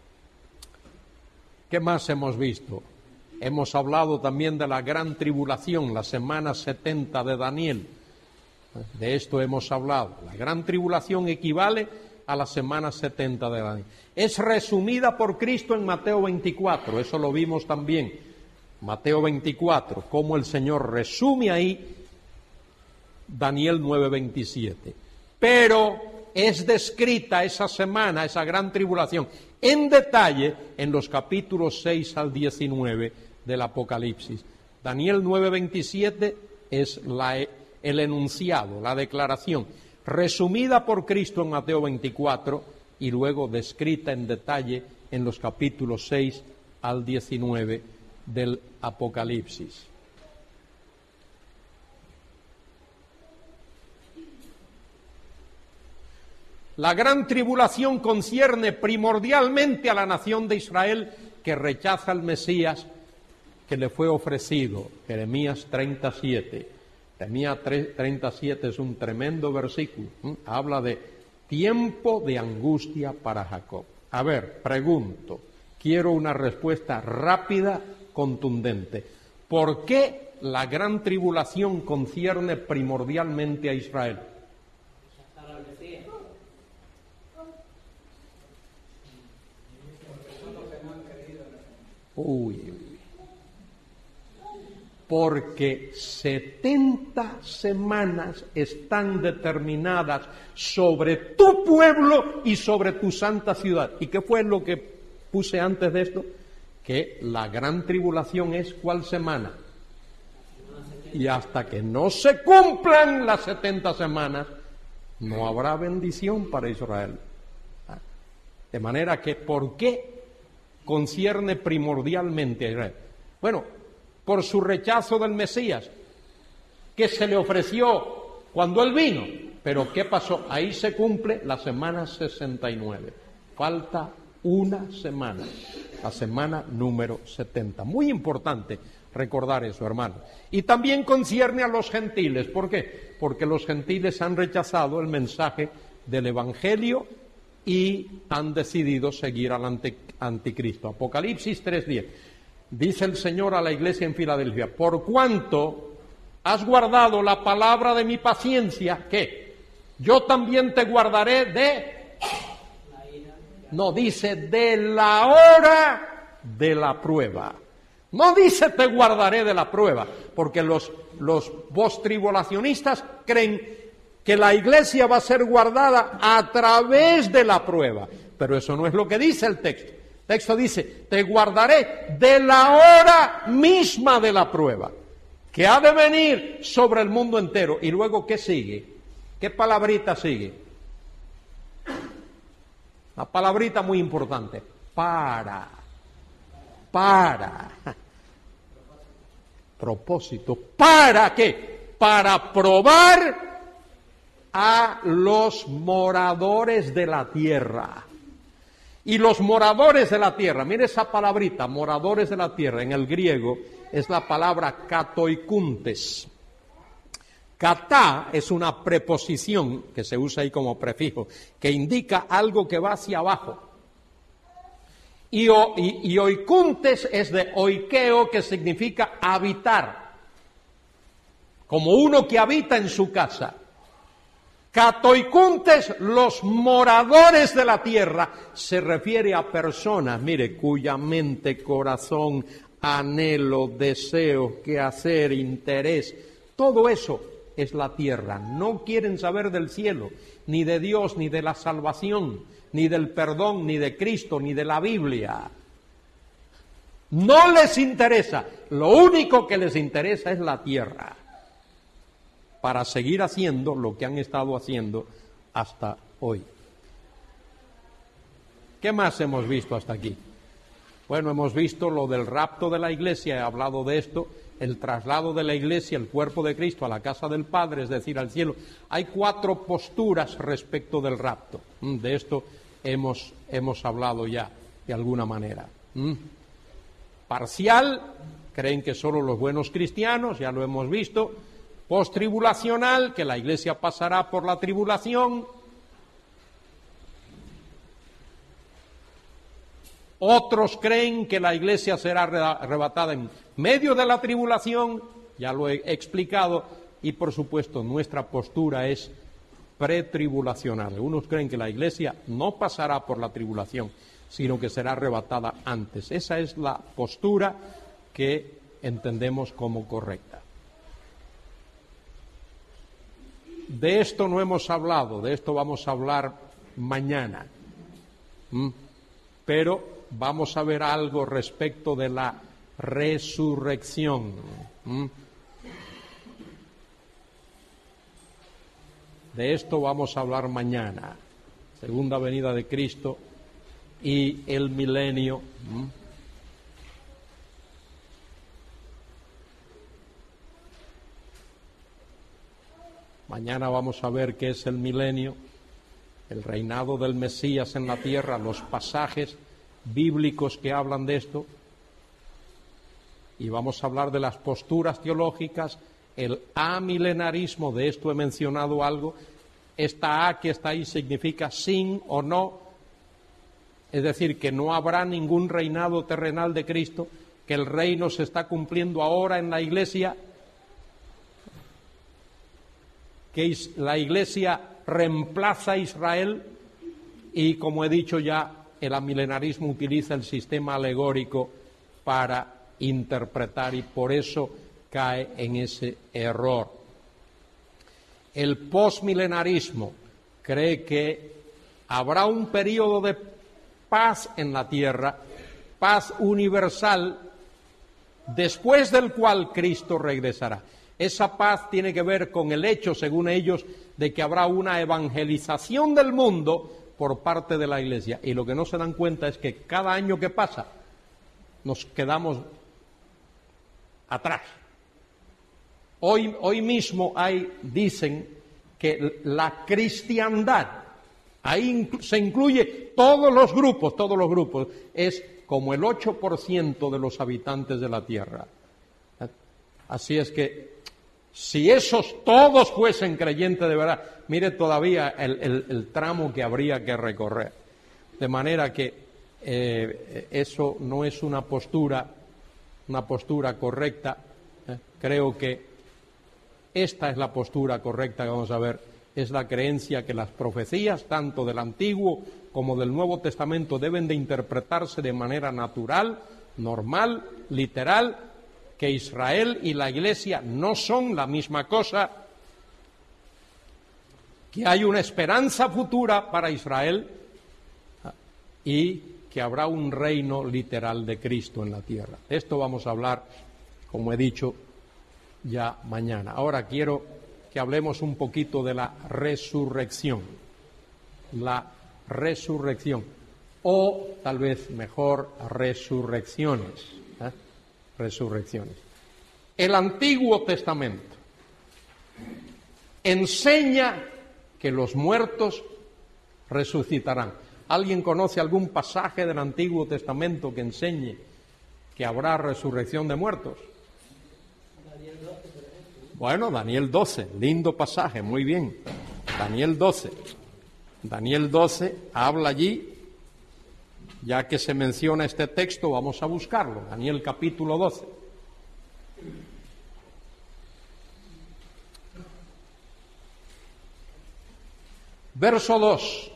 ¿Qué más hemos visto? Hemos hablado también de la gran tribulación, la semana 70 de Daniel. De esto hemos hablado. La gran tribulación equivale a la semana 70 de Daniel. Es resumida por Cristo en Mateo 24, eso lo vimos también. Mateo 24, cómo el Señor resume ahí Daniel 9:27. Pero es descrita esa semana, esa gran tribulación, en detalle en los capítulos 6 al 19 del Apocalipsis. Daniel 9:27 es el enunciado, la declaración, resumida por Cristo en Mateo 24 y luego descrita en detalle en los capítulos 6 al 19 del Apocalipsis. La gran tribulación concierne primordialmente a la nación de Israel que rechaza al Mesías que le fue ofrecido. Jeremías 37. Jeremías 37 es un tremendo versículo. Habla de tiempo de angustia para Jacob. A ver, pregunto, quiero una respuesta rápida, contundente. ¿Por qué la gran tribulación concierne primordialmente a Israel? Porque 70 semanas están determinadas sobre tu pueblo y sobre tu santa ciudad. ¿Y qué fue lo que puse antes de esto? Que la gran tribulación es ¿cuál semana? Y hasta que no se cumplan las 70 semanas, no habrá bendición para Israel. De manera que, ¿por qué concierne primordialmente a Israel? Bueno, por su rechazo del Mesías, que se le ofreció cuando él vino. Pero ¿qué pasó? Ahí se cumple la semana 69. Falta una semana, la semana número 70. Muy importante recordar eso, hermanos. Y también concierne a los gentiles. ¿Por qué? Porque los gentiles han rechazado el mensaje del Evangelio y han decidido seguir al anticristo. Apocalipsis 3:10. Dice el Señor a la iglesia en Filadelfia: por cuanto has guardado la palabra de mi paciencia, ¿qué? Yo también te guardaré de... No dice de la hora de la prueba. No dice te guardaré de la prueba, porque los postribulacionistas creen que la iglesia va a ser guardada a través de la prueba. Pero eso no es lo que dice el texto. El texto dice, te guardaré de la hora misma de la prueba, que ha de venir sobre el mundo entero. Y luego, ¿qué sigue? ¿Qué palabrita sigue? Una palabrita muy importante. Para. Propósito. ¿Para qué? Para probar a los moradores de la tierra. Y los moradores de la tierra, mire esa palabrita, moradores de la tierra, en el griego es la palabra katoikuntes. Katá es una preposición que se usa ahí como prefijo, que indica algo que va hacia abajo. Y oikuntes es de oikeo, que significa habitar, como uno que habita en su casa. Katoikuntes, los moradores de la tierra, se refiere a personas, mire, cuya mente, corazón, anhelo, deseo, quehacer, interés, todo eso es la tierra. No quieren saber del cielo, ni de Dios, ni de la salvación, ni del perdón, ni de Cristo, ni de la Biblia. No les interesa. Lo único que les interesa es la tierra, para seguir haciendo lo que han estado haciendo hasta hoy. ¿Qué más hemos visto hasta aquí? Bueno, hemos visto lo del rapto de la iglesia, he hablado de esto, el traslado de la Iglesia, el cuerpo de Cristo, a la casa del Padre, es decir, al cielo. Hay 4 posturas respecto del rapto. De esto hemos hablado ya, de alguna manera. Parcial, creen que solo los buenos cristianos, ya lo hemos visto. Postribulacional, que la Iglesia pasará por la tribulación. Otros creen que la Iglesia será arrebatada en medio de la tribulación, ya lo he explicado, y por supuesto nuestra postura es pretribulacional. Algunos creen que la Iglesia no pasará por la tribulación, sino que será arrebatada antes. Esa es la postura que entendemos como correcta. De esto no hemos hablado, de esto vamos a hablar mañana. Pero vamos a ver algo respecto de la resurrección. De esto vamos a hablar mañana. Segunda venida de Cristo y el milenio. Mañana vamos a ver qué es el milenio, el reinado del Mesías en la tierra, los pasajes bíblicos que hablan de esto, y vamos a hablar de las posturas teológicas, el amilenarismo, de esto he mencionado algo. Esta A que está ahí significa sin o no, es decir, que no habrá ningún reinado terrenal de Cristo, que el reino se está cumpliendo ahora en la Iglesia, que la Iglesia reemplaza a Israel, y como he dicho ya, el amilenarismo utiliza el sistema alegórico para interpretar y por eso cae en ese error. El postmilenarismo cree que habrá un periodo de paz en la tierra, paz universal, después del cual Cristo regresará. Esa paz tiene que ver con el hecho, según ellos, de que habrá una evangelización del mundo por parte de la Iglesia. Y lo que no se dan cuenta es que cada año que pasa nos quedamos atrás. Hoy mismo dicen que la cristiandad, ahí se incluye todos los grupos, es como el 8% de los habitantes de la tierra. Así es que si esos todos fuesen creyentes de verdad, mire todavía el tramo que habría que recorrer. De manera que eso no es una postura correcta. Creo que esta es la postura correcta que vamos a ver. Es la creencia que las profecías, tanto del Antiguo como del Nuevo Testamento, deben de interpretarse de manera natural, normal, literal, que Israel y la Iglesia no son la misma cosa, que hay una esperanza futura para Israel y que habrá un reino literal de Cristo en la tierra. De esto vamos a hablar, como he dicho, ya mañana. Ahora quiero que hablemos un poquito de la resurrección. La resurrección, o tal vez mejor, resurrecciones. Resurrecciones. El Antiguo Testamento enseña que los muertos resucitarán. ¿Alguien conoce algún pasaje del Antiguo Testamento que enseñe que habrá resurrección de muertos? Bueno, Daniel 12, lindo pasaje, muy bien. Daniel 12. Daniel 12 habla allí. Ya que se menciona este texto, vamos a buscarlo. Daniel capítulo 12. Verso 2.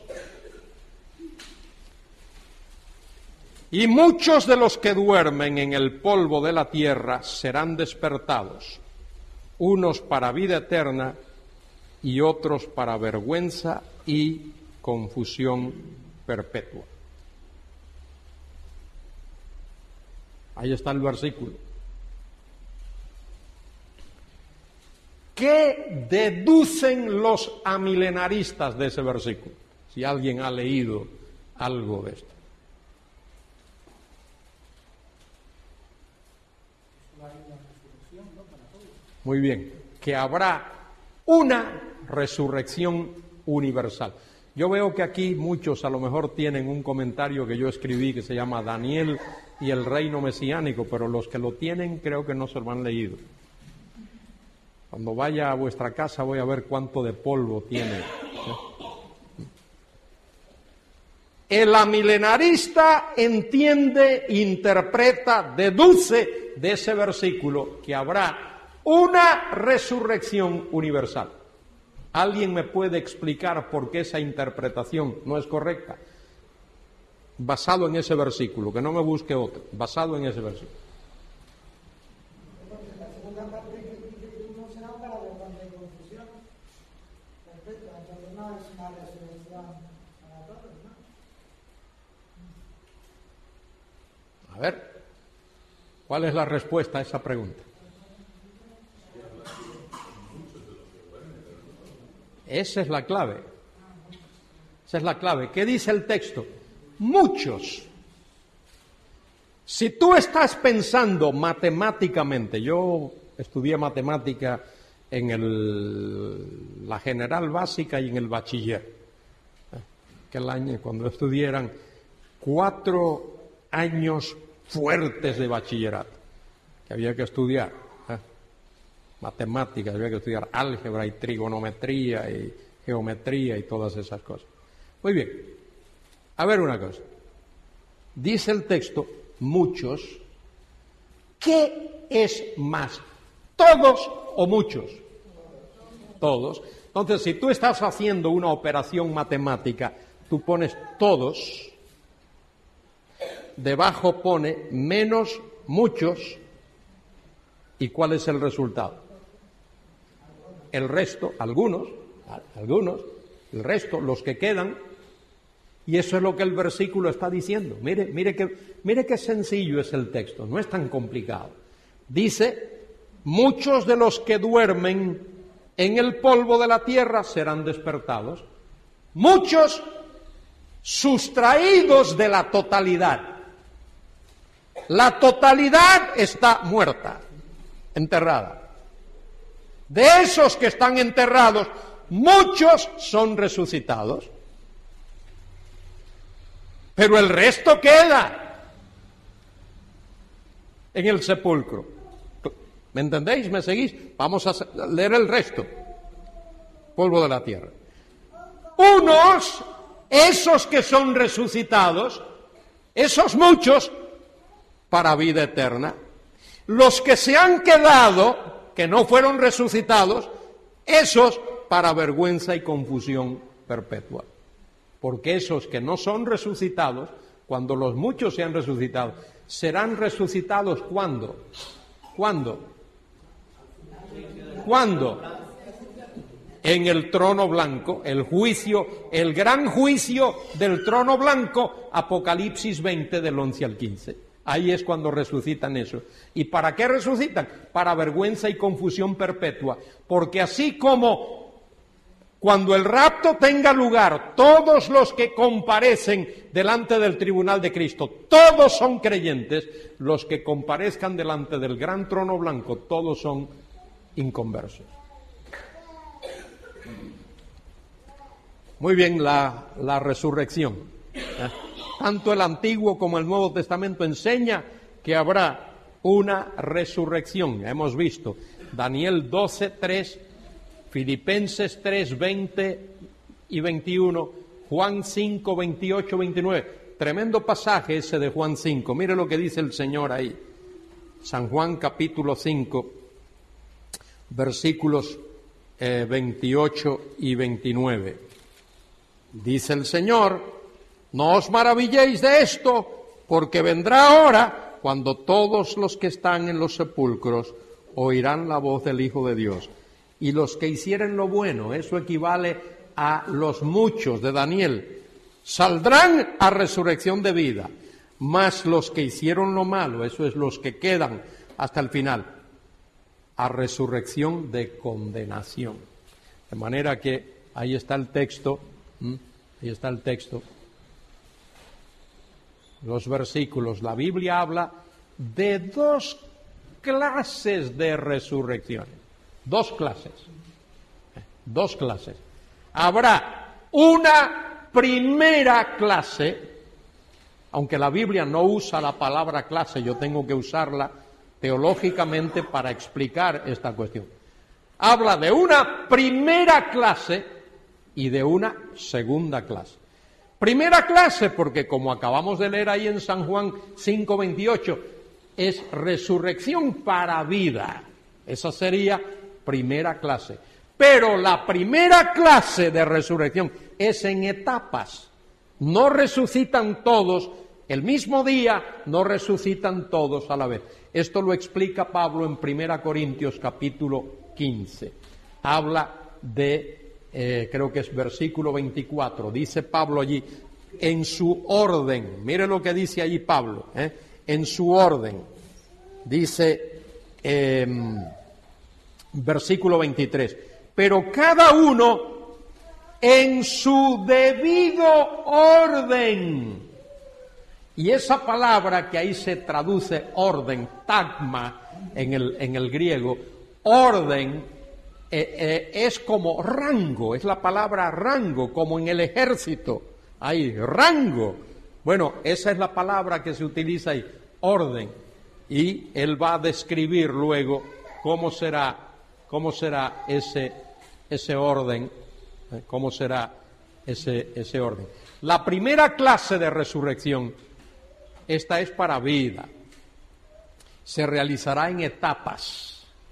Y muchos de los que duermen en el polvo de la tierra serán despertados, unos para vida eterna y otros para vergüenza y confusión perpetua. Ahí está el versículo. ¿Qué deducen los amilenaristas de ese versículo? Si alguien ha leído algo de esto. Muy bien, que habrá una resurrección universal. Yo veo que aquí muchos a lo mejor tienen un comentario que yo escribí que se llama Daniel y el reino mesiánico, pero los que lo tienen creo que no se lo han leído. Cuando vaya a vuestra casa voy a ver cuánto de polvo tiene. El amilenarista entiende, interpreta, deduce de ese versículo que habrá una resurrección universal. ¿Alguien me puede explicar por qué esa interpretación no es correcta? Basado en ese versículo, que no me busque otro, basado en ese versículo. La segunda parte que no será para de confusión. Perfecto, entonces no es una resurrección para todos, ¿no? A ver, ¿cuál es la respuesta a esa pregunta? Esa es la clave. Esa es la clave. ¿Qué dice el texto? Muchos. Si tú estás pensando matemáticamente, yo estudié matemática en la general básica y en el bachiller. Aquel año, cuando estudié, eran 4 años fuertes de bachillerato, que había que estudiar. Matemáticas, había que estudiar álgebra y trigonometría y geometría y todas esas cosas. Muy bien, a ver una cosa. Dice el texto, muchos. ¿Qué es más? ¿Todos o muchos? Todos. Entonces, si tú estás haciendo una operación matemática, tú pones todos, debajo pone menos muchos, ¿y cuál es el resultado? El resto, algunos, el resto, los que quedan, y eso es lo que el versículo está diciendo. Mire qué sencillo es el texto, no es tan complicado. Dice, muchos de los que duermen en el polvo de la tierra serán despertados, muchos sustraídos de la totalidad. La totalidad está muerta, enterrada. De esos que están enterrados, muchos son resucitados, pero el resto queda en el sepulcro. ¿Me entendéis? ¿Me seguís? Vamos a leer el resto. Polvo de la tierra. Unos, esos que son resucitados, esos muchos, para vida eterna. Los que se han quedado, que no fueron resucitados, esos para vergüenza y confusión perpetua. Porque esos que no son resucitados, cuando los muchos sean resucitados, serán resucitados ¿cuándo? ¿Cuándo? ¿Cuándo? En el trono blanco, el juicio, el gran juicio del trono blanco, Apocalipsis 20 del 11 al 15. Ahí es cuando resucitan eso. ¿Y para qué resucitan? Para vergüenza y confusión perpetua. Porque así como cuando el rapto tenga lugar, todos los que comparecen delante del tribunal de Cristo, todos son creyentes, los que comparezcan delante del gran trono blanco, todos son inconversos. Muy bien, la resurrección. Tanto el Antiguo como el Nuevo Testamento enseña que habrá una resurrección. Hemos visto Daniel 12:3, Filipenses 3:20 y 21, Juan 5:28, 29. Tremendo pasaje ese de Juan 5. Mire lo que dice el Señor ahí. San Juan capítulo 5, versículos 28 y 29. Dice el Señor: no os maravilléis de esto, porque vendrá hora cuando todos los que están en los sepulcros oirán la voz del Hijo de Dios. Y los que hicieren lo bueno, eso equivale a los muchos de Daniel, saldrán a resurrección de vida. Mas los que hicieron lo malo, eso es los que quedan hasta el final, a resurrección de condenación. De manera que ahí está el texto, los versículos. La Biblia habla de 2 clases de resurrecciones. 2 clases. 2 clases. Habrá una primera clase, aunque la Biblia no usa la palabra clase, yo tengo que usarla teológicamente para explicar esta cuestión. Habla de una primera clase y de una segunda clase. Primera clase porque, como acabamos de leer ahí en San Juan 5:28, es resurrección para vida. Esa sería primera clase. Pero la primera clase de resurrección es en etapas. No resucitan todos el mismo día, no resucitan todos a la vez. Esto lo explica Pablo en 1 Corintios capítulo 15. Habla de, creo que es versículo 24, dice Pablo allí, en su orden, mire lo que dice allí Pablo, en su orden, dice, versículo 23, pero cada uno en su debido orden. Y esa palabra que ahí se traduce orden, tagma, en el griego, orden, es como rango, es la palabra rango, como en el ejército, ahí, rango. Bueno, esa es la palabra que se utiliza ahí, orden. Y él va a describir luego cómo será ese orden, cómo será ese orden. La primera clase de resurrección, esta es para vida, se realizará en etapas.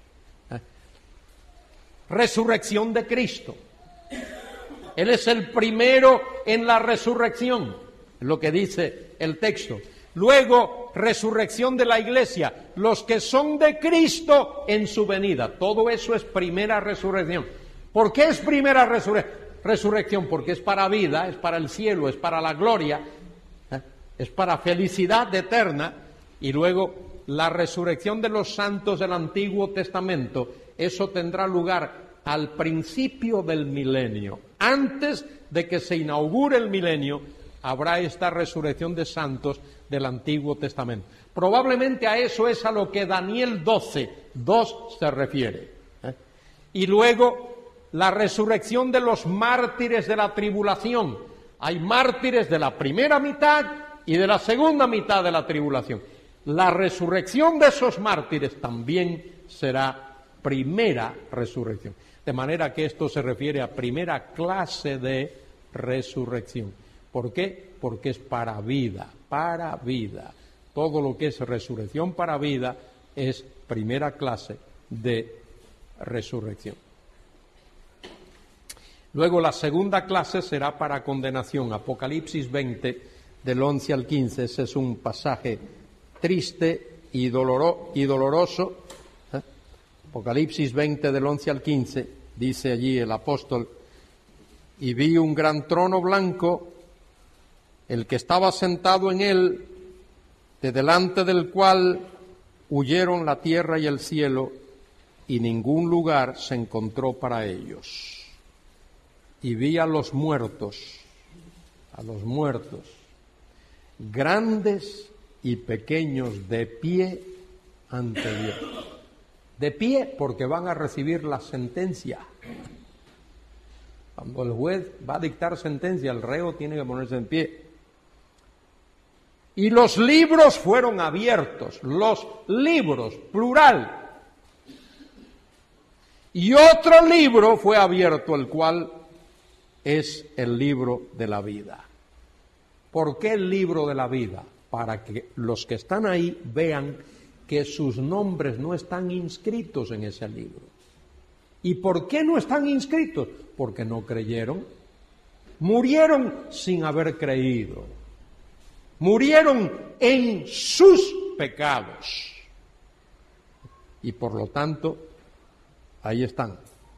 Resurrección de Cristo. Él es el primero en la resurrección, es lo que dice el texto. Luego, resurrección de la iglesia, los que son de Cristo en su venida. Todo eso es primera resurrección. ¿Por qué es primera resurrección? Porque es para vida, es para el cielo, es para la gloria, es para felicidad eterna. Y luego, la resurrección de los santos del Antiguo Testamento, eso tendrá lugar al principio del milenio. Antes de que se inaugure el milenio, habrá esta resurrección de santos del Antiguo Testamento. Probablemente a eso es a lo que Daniel 12:2 se refiere. Y luego, la resurrección de los mártires de la tribulación. Hay mártires de la primera mitad y de la segunda mitad de la tribulación. La resurrección de esos mártires también será primera resurrección. De manera que esto se refiere a primera clase de resurrección. ¿Por qué? Porque es para vida, para vida. Todo lo que es resurrección para vida es primera clase de resurrección. Luego la segunda clase será para condenación. Apocalipsis 20, del 11 al 15. Ese es un pasaje triste y doloroso. Apocalipsis 20, del 11 al 15, dice allí el apóstol, y vi un gran trono blanco, el que estaba sentado en él, de delante del cual huyeron la tierra y el cielo, y ningún lugar se encontró para ellos. Y vi a los muertos, grandes y pequeños, de pie ante Dios. De pie porque van a recibir la sentencia. Cuando el juez va a dictar sentencia, el reo tiene que ponerse en pie. Y los libros fueron abiertos, los libros, plural. Y otro libro fue abierto, el cual es el libro de la vida. ¿Por qué el libro de la vida? Para que los que están ahí vean que sus nombres no están inscritos en ese libro. ¿Y por qué no están inscritos? Porque no creyeron. Murieron sin haber creído. Murieron en sus pecados. Y por lo tanto, ahí están.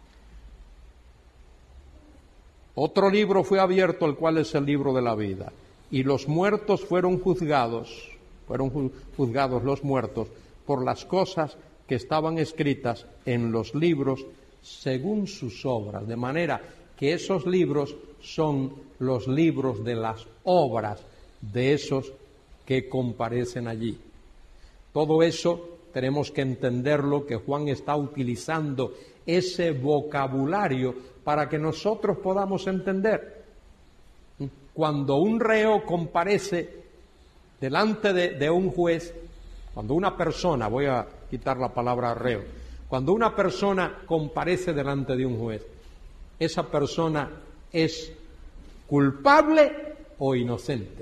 Otro libro fue abierto, el cual es el libro de la vida. Y los muertos fueron juzgados los muertos por las cosas que estaban escritas en los libros según sus obras. De manera que esos libros son los libros de las obras de esos que comparecen allí. Todo eso tenemos que entenderlo, que Juan está utilizando ese vocabulario para que nosotros podamos entender. Cuando un reo comparece delante de un juez, cuando una persona, voy a quitar la palabra reo, cuando una persona comparece delante de un juez, esa persona es culpable o inocente.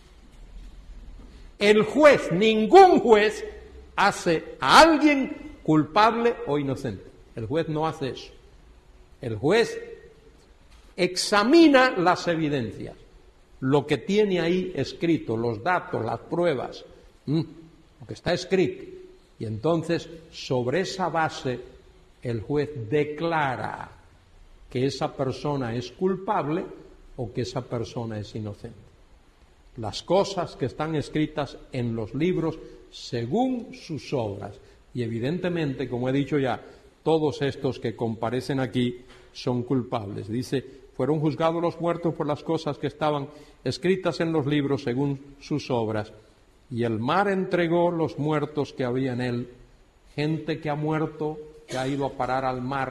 El juez, ningún juez hace a alguien culpable o inocente. El juez no hace eso. El juez examina las evidencias, lo que tiene ahí escrito, los datos, las pruebas, lo que está escrito. Y entonces, sobre esa base, el juez declara que esa persona es culpable o que esa persona es inocente. Las cosas que están escritas en los libros según sus obras. Y evidentemente, como he dicho ya, todos estos que comparecen aquí son culpables. Dice, fueron juzgados los muertos por las cosas que estaban escritas en los libros según sus obras. Y el mar entregó los muertos que había en él. Gente que ha muerto, que ha ido a parar al mar.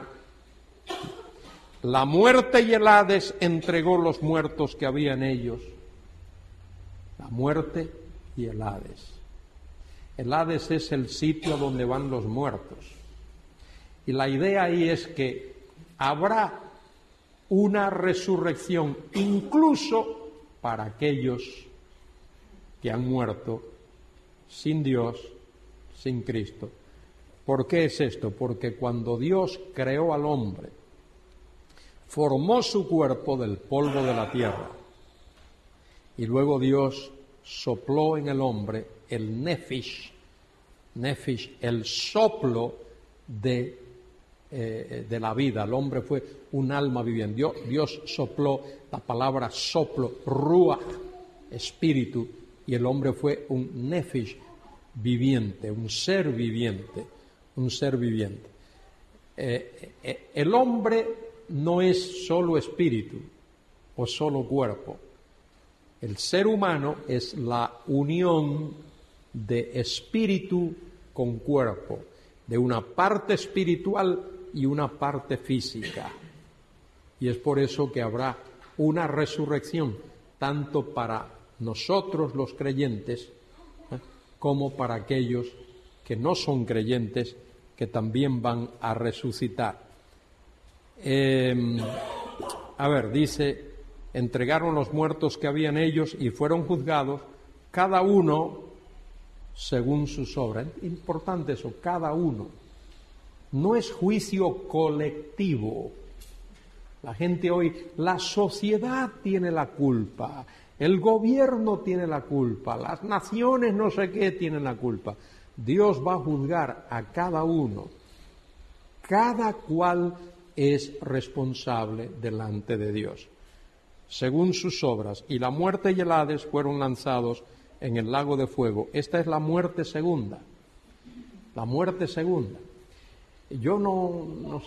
La muerte y el Hades entregó los muertos que había en ellos. La muerte y el Hades. El Hades es el sitio donde van los muertos. Y la idea ahí es que habrá una resurrección incluso para aquellos que han muerto sin Dios, sin Cristo. ¿Por qué es esto? Porque cuando Dios creó al hombre, formó su cuerpo del polvo de la tierra y luego Dios sopló en el hombre el nefish, el soplo de la vida. El hombre fue un alma viviente. Dios sopló, la palabra soplo, ruach, espíritu, y el hombre fue un nefish viviente, un ser viviente, un ser viviente. El hombre no es solo espíritu o solo cuerpo. El ser humano es la unión de espíritu con cuerpo, de una parte espiritual y una parte física. Y es por eso que habrá una resurrección, tanto para nosotros los creyentes, como para aquellos que no son creyentes, que también van a resucitar. Dice, entregaron los muertos que había en ellos y fueron juzgados, cada uno según sus obras. Importante eso, cada uno. No es juicio colectivo. La gente hoy, la sociedad tiene la culpa, el gobierno tiene la culpa, las naciones no sé qué tienen la culpa. Dios va a juzgar a cada uno. Cada cual es responsable delante de Dios, según sus obras. Y la muerte y el Hades fueron lanzados en el lago de fuego. Esta es la muerte segunda. La muerte segunda. Yo no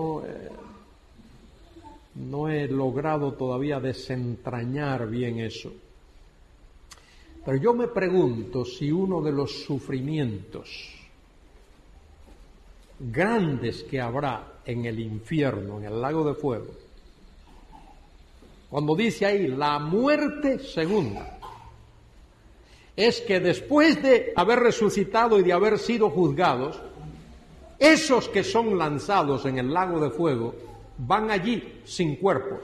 he logrado todavía desentrañar bien eso. Pero yo me pregunto si uno de los sufrimientos grandes que habrá en el infierno, en el lago de fuego, cuando dice ahí la muerte segunda, es que después de haber resucitado y de haber sido juzgados, esos que son lanzados en el lago de fuego van allí sin cuerpos.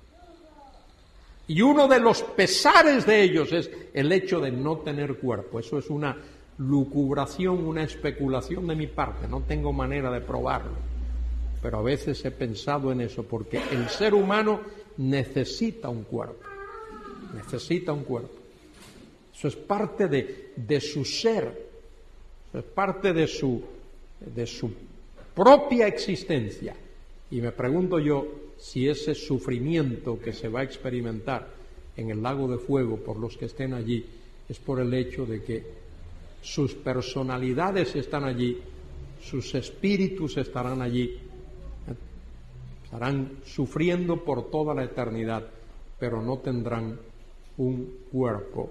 Y uno de los pesares de ellos es el hecho de no tener cuerpo. Eso es una lucubración, una especulación de mi parte. No tengo manera de probarlo. Pero a veces he pensado en eso, porque el ser humano necesita un cuerpo. Necesita un cuerpo. Eso es parte de su ser. Eso es parte de su propia existencia. Y me pregunto yo si ese sufrimiento que se va a experimentar en el lago de fuego por los que estén allí es por el hecho de que sus personalidades están allí, sus espíritus estarán allí, estarán sufriendo por toda la eternidad, pero no tendrán un cuerpo.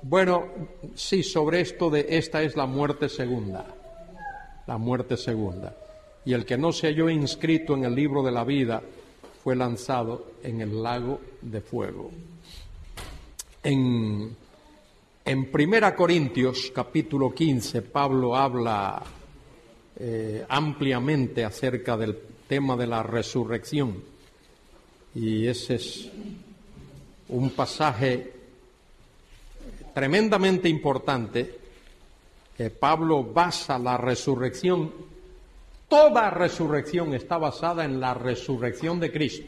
Bueno, sí, sobre esto de esta es la muerte segunda. La muerte segunda. Y el que no se halló inscrito en el libro de la vida fue lanzado en el lago de fuego. En 1 Corintios capítulo 15, Pablo habla ampliamente acerca del tema de la resurrección. Y ese es un pasaje tremendamente importante, que Pablo basa la resurrección. Toda resurrección está basada en la resurrección de Cristo.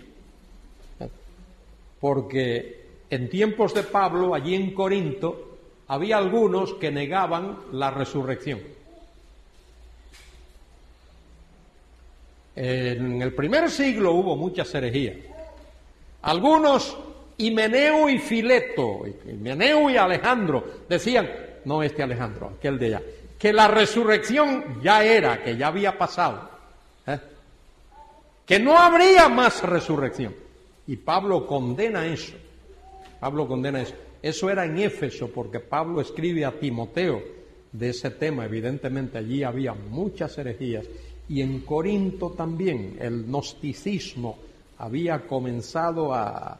Porque en tiempos de Pablo, allí en Corinto, había algunos que negaban la resurrección. En el primer siglo hubo muchas herejías. Algunos, Himeneo y Fileto, Himeneo y Alejandro, decían, no este Alejandro, aquel de allá, que la resurrección ya era, que ya había pasado, que no habría más resurrección. Y Pablo condena eso. Pablo condena eso. Eso era en Éfeso, porque Pablo escribe a Timoteo de ese tema. Evidentemente allí había muchas herejías. Y en Corinto también el gnosticismo había comenzado a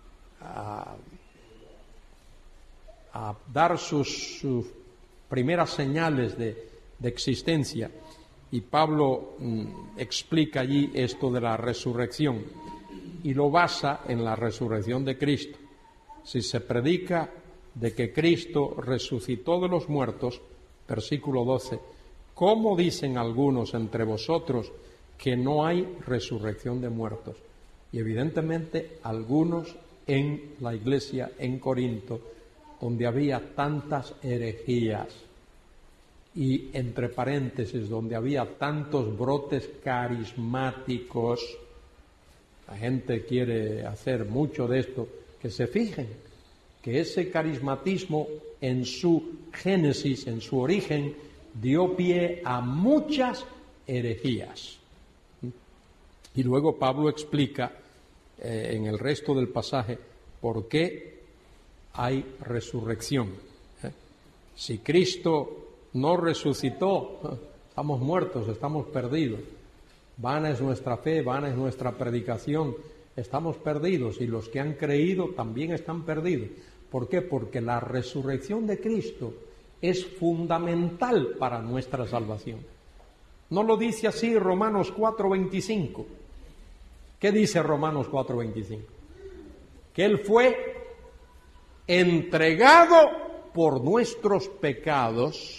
dar sus primeras señales de existencia. Y Pablo explica allí esto de la resurrección y lo basa en la resurrección de Cristo. Si se predica de que Cristo resucitó de los muertos, versículo 12, ¿cómo dicen algunos entre vosotros que no hay resurrección de muertos? Y evidentemente algunos en la iglesia en Corinto, donde había tantas herejías, y entre paréntesis, donde había tantos brotes carismáticos, la gente quiere hacer mucho de esto, que se fijen que ese carismatismo en su génesis, en su origen, dio pie a muchas herejías. Y luego Pablo explica en el resto del pasaje por qué hay resurrección. Si Cristo no resucitó, estamos muertos, estamos perdidos. Vana es nuestra fe, vana es nuestra predicación, estamos perdidos, y los que han creído también están perdidos. ¿Por qué? Porque la resurrección de Cristo es fundamental para nuestra salvación. ¿No lo dice así Romanos 4:25? ¿Qué dice Romanos 4:25? Que Él fue entregado por nuestros pecados,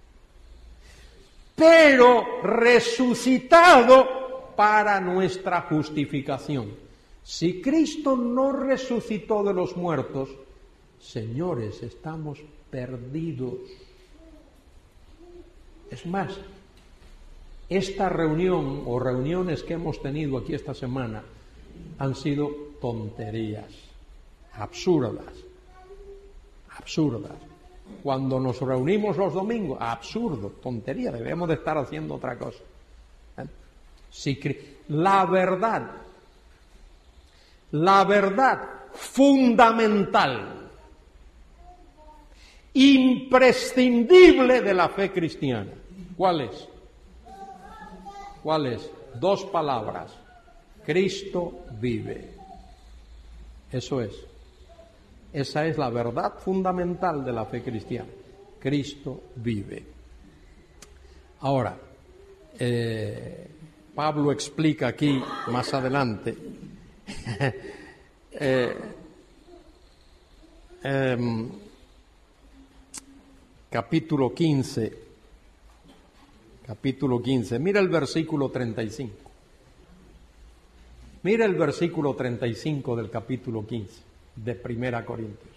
pero resucitado para nuestra justificación. Si Cristo no resucitó de los muertos, señores, estamos perdidos. Es más, esta reunión o reuniones que hemos tenido aquí esta semana han sido tonterías, absurdas. Cuando nos reunimos los domingos, absurdo, tontería, debemos de estar haciendo otra cosa. La verdad fundamental, imprescindible de la fe cristiana, ¿cuál es? ¿Cuál es? 2 palabras: Cristo vive. Eso es. Esa es la verdad fundamental de la fe cristiana. Cristo vive. Ahora, Pablo explica aquí más adelante capítulo 15. Mira el versículo 35. Mira el versículo 35 del capítulo 15 de 1 Corintios.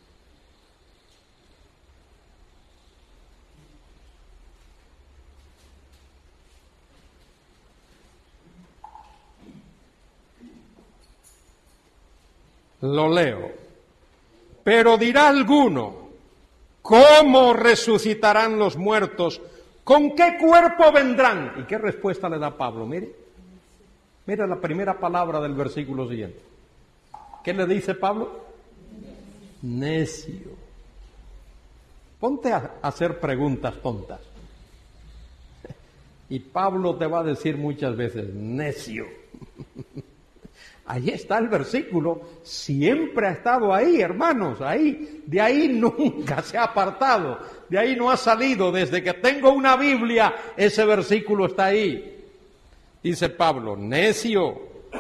Lo leo. Pero dirá alguno, ¿cómo resucitarán los muertos? ¿Con qué cuerpo vendrán? ¿Y qué respuesta le da Pablo? Mira la primera palabra del versículo siguiente. ¿Qué le dice Pablo? Necio. Ponte a hacer preguntas tontas. Y Pablo te va a decir muchas veces, necio. Ahí está el versículo, siempre ha estado ahí, hermanos, ahí, de ahí nunca se ha apartado, de ahí no ha salido, desde que tengo una Biblia, ese versículo está ahí. Dice Pablo, necio.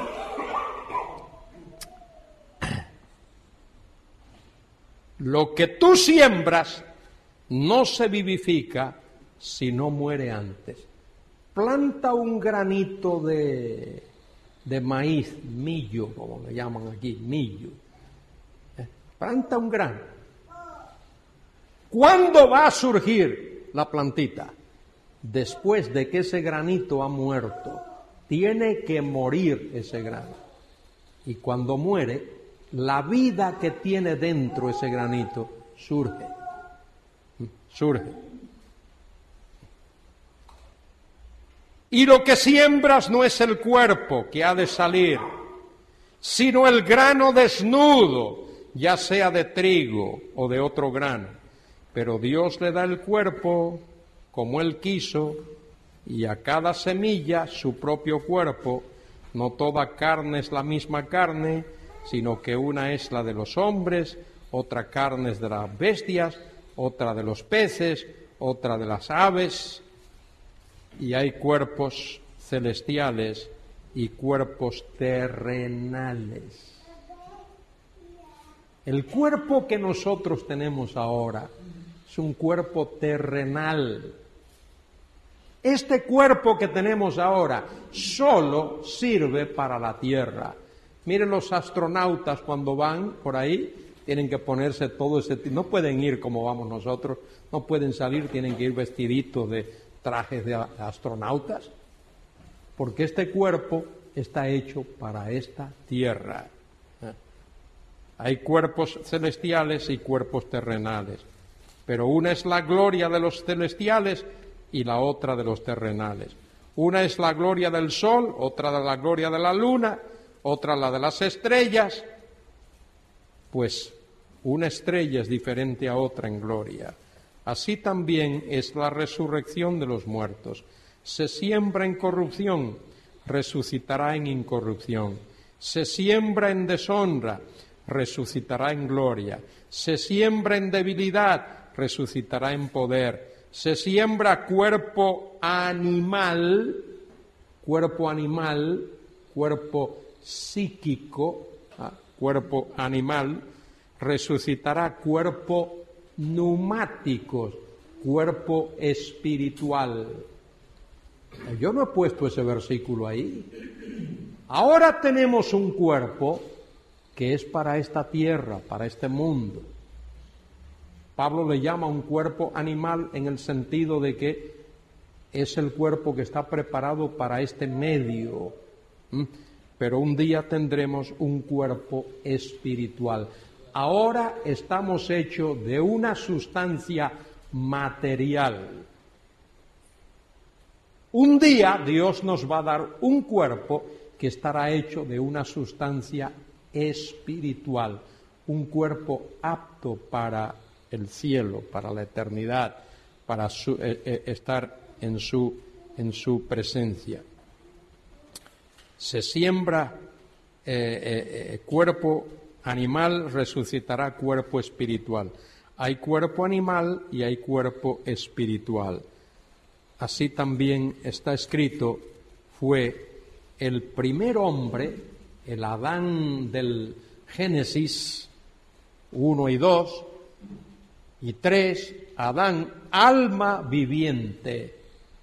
Lo que tú siembras no se vivifica si no muere antes. Planta un granito de maíz, millo, como le llaman aquí, millo. Planta un grano. ¿Cuándo va a surgir la plantita? Después de que ese granito ha muerto. Tiene que morir ese grano. Y cuando muere, la vida que tiene dentro ese granito surge. Surge. Y lo que siembras no es el cuerpo que ha de salir, sino el grano desnudo, ya sea de trigo o de otro grano. Pero Dios le da el cuerpo como Él quiso, y a cada semilla su propio cuerpo. No toda carne es la misma carne, sino que una es la de los hombres, otra carne es de las bestias, otra de los peces, otra de las aves. Y hay cuerpos celestiales y cuerpos terrenales. El cuerpo que nosotros tenemos ahora es un cuerpo terrenal. Este cuerpo que tenemos ahora solo sirve para la tierra. Miren los astronautas cuando van por ahí, tienen que ponerse todo ese... No pueden ir como vamos nosotros, no pueden salir, tienen que ir vestiditos de trajes de astronautas, porque este cuerpo está hecho para esta tierra. Hay cuerpos celestiales y cuerpos terrenales, pero una es la gloria de los celestiales y la otra de los terrenales. Una es la gloria del sol, otra de la gloria de la luna, otra la de las estrellas. Pues una estrella es diferente a otra en gloria. Así también es la resurrección de los muertos. Se siembra en corrupción, resucitará en incorrupción. Se siembra en deshonra, resucitará en gloria. Se siembra en debilidad, resucitará en poder. Se siembra cuerpo animal, cuerpo psíquico, cuerpo animal, resucitará cuerpo pneumáticos, cuerpo espiritual. Yo no he puesto ese versículo ahí. Ahora tenemos un cuerpo que es para esta tierra, para este mundo. Pablo le llama un cuerpo animal en el sentido de que es el cuerpo que está preparado para este medio. Pero un día tendremos un cuerpo espiritual. Ahora estamos hechos de una sustancia material. Un día Dios nos va a dar un cuerpo que estará hecho de una sustancia espiritual, un cuerpo apto para el cielo, para la eternidad, para estar en su presencia. Se siembra cuerpo animal, resucitará cuerpo espiritual. Hay cuerpo animal y hay cuerpo espiritual. Así también está escrito, fue el primer hombre, el Adán del Génesis 1 y 2 y 3, Adán, alma viviente.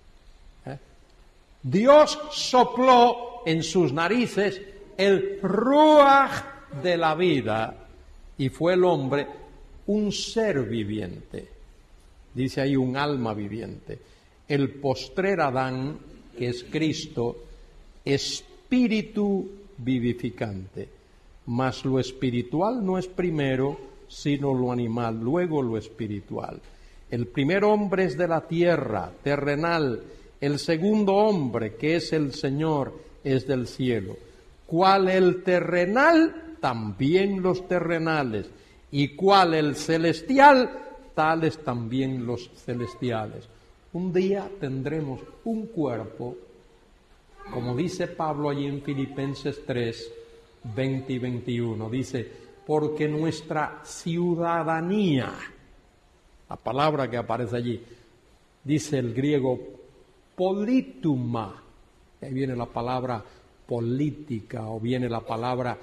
Dios sopló en sus narices el ruaj de la vida y fue el hombre un ser viviente. Dice ahí un alma viviente. El postrer Adán, que es Cristo, espíritu vivificante. Mas lo espiritual no es primero, sino lo animal, luego lo espiritual. El primer hombre es de la tierra, terrenal. El segundo hombre, que es el Señor, es del cielo. Cual el terrenal, también los terrenales. Y cual el celestial, tales también los celestiales. Un día tendremos un cuerpo, como dice Pablo allí en Filipenses 3, 20 y 21, dice, porque nuestra ciudadanía, la palabra que aparece allí, dice el griego polituma, ahí viene la palabra política o viene la palabra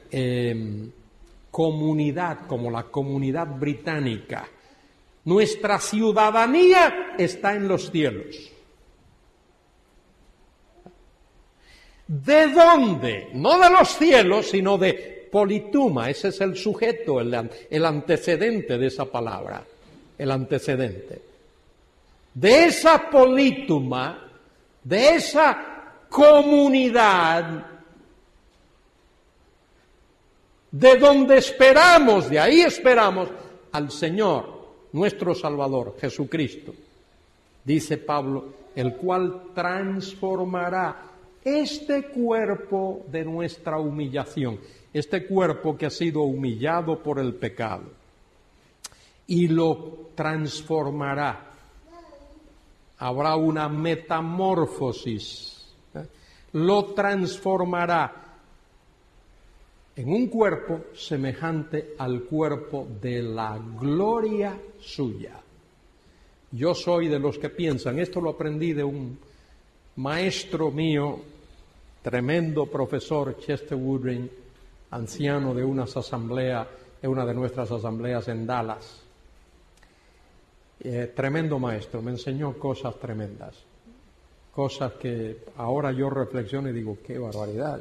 comunidad, como la comunidad británica. Nuestra ciudadanía está en los cielos. ¿De dónde? No de los cielos, sino de polituma. Ese es el sujeto, el antecedente de esa palabra, el antecedente. De esa polituma, de esa comunidad, de donde esperamos, de ahí esperamos al Señor, nuestro Salvador, Jesucristo. Dice Pablo, el cual transformará este cuerpo de nuestra humillación, este cuerpo que ha sido humillado por el pecado, y lo transformará. Habrá una metamorfosis, lo transformará en un cuerpo semejante al cuerpo de la gloria suya. Yo soy de los que piensan, esto lo aprendí de un maestro mío, tremendo profesor, Chester Woodring, anciano de una de nuestras asambleas en Dallas. Tremendo maestro, me enseñó cosas tremendas, cosas que ahora yo reflexiono y digo, qué barbaridad.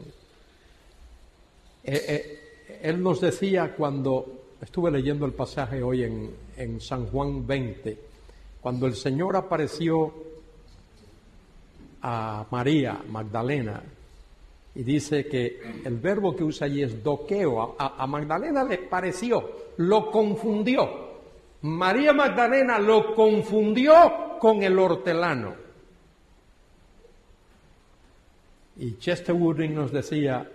Él nos decía, cuando estuve leyendo el pasaje hoy en San Juan 20, cuando el Señor apareció a María Magdalena, y dice que el verbo que usa allí es doqueo. A Magdalena le pareció, lo confundió. María Magdalena lo confundió con el hortelano. Y Chester Woodring nos decía,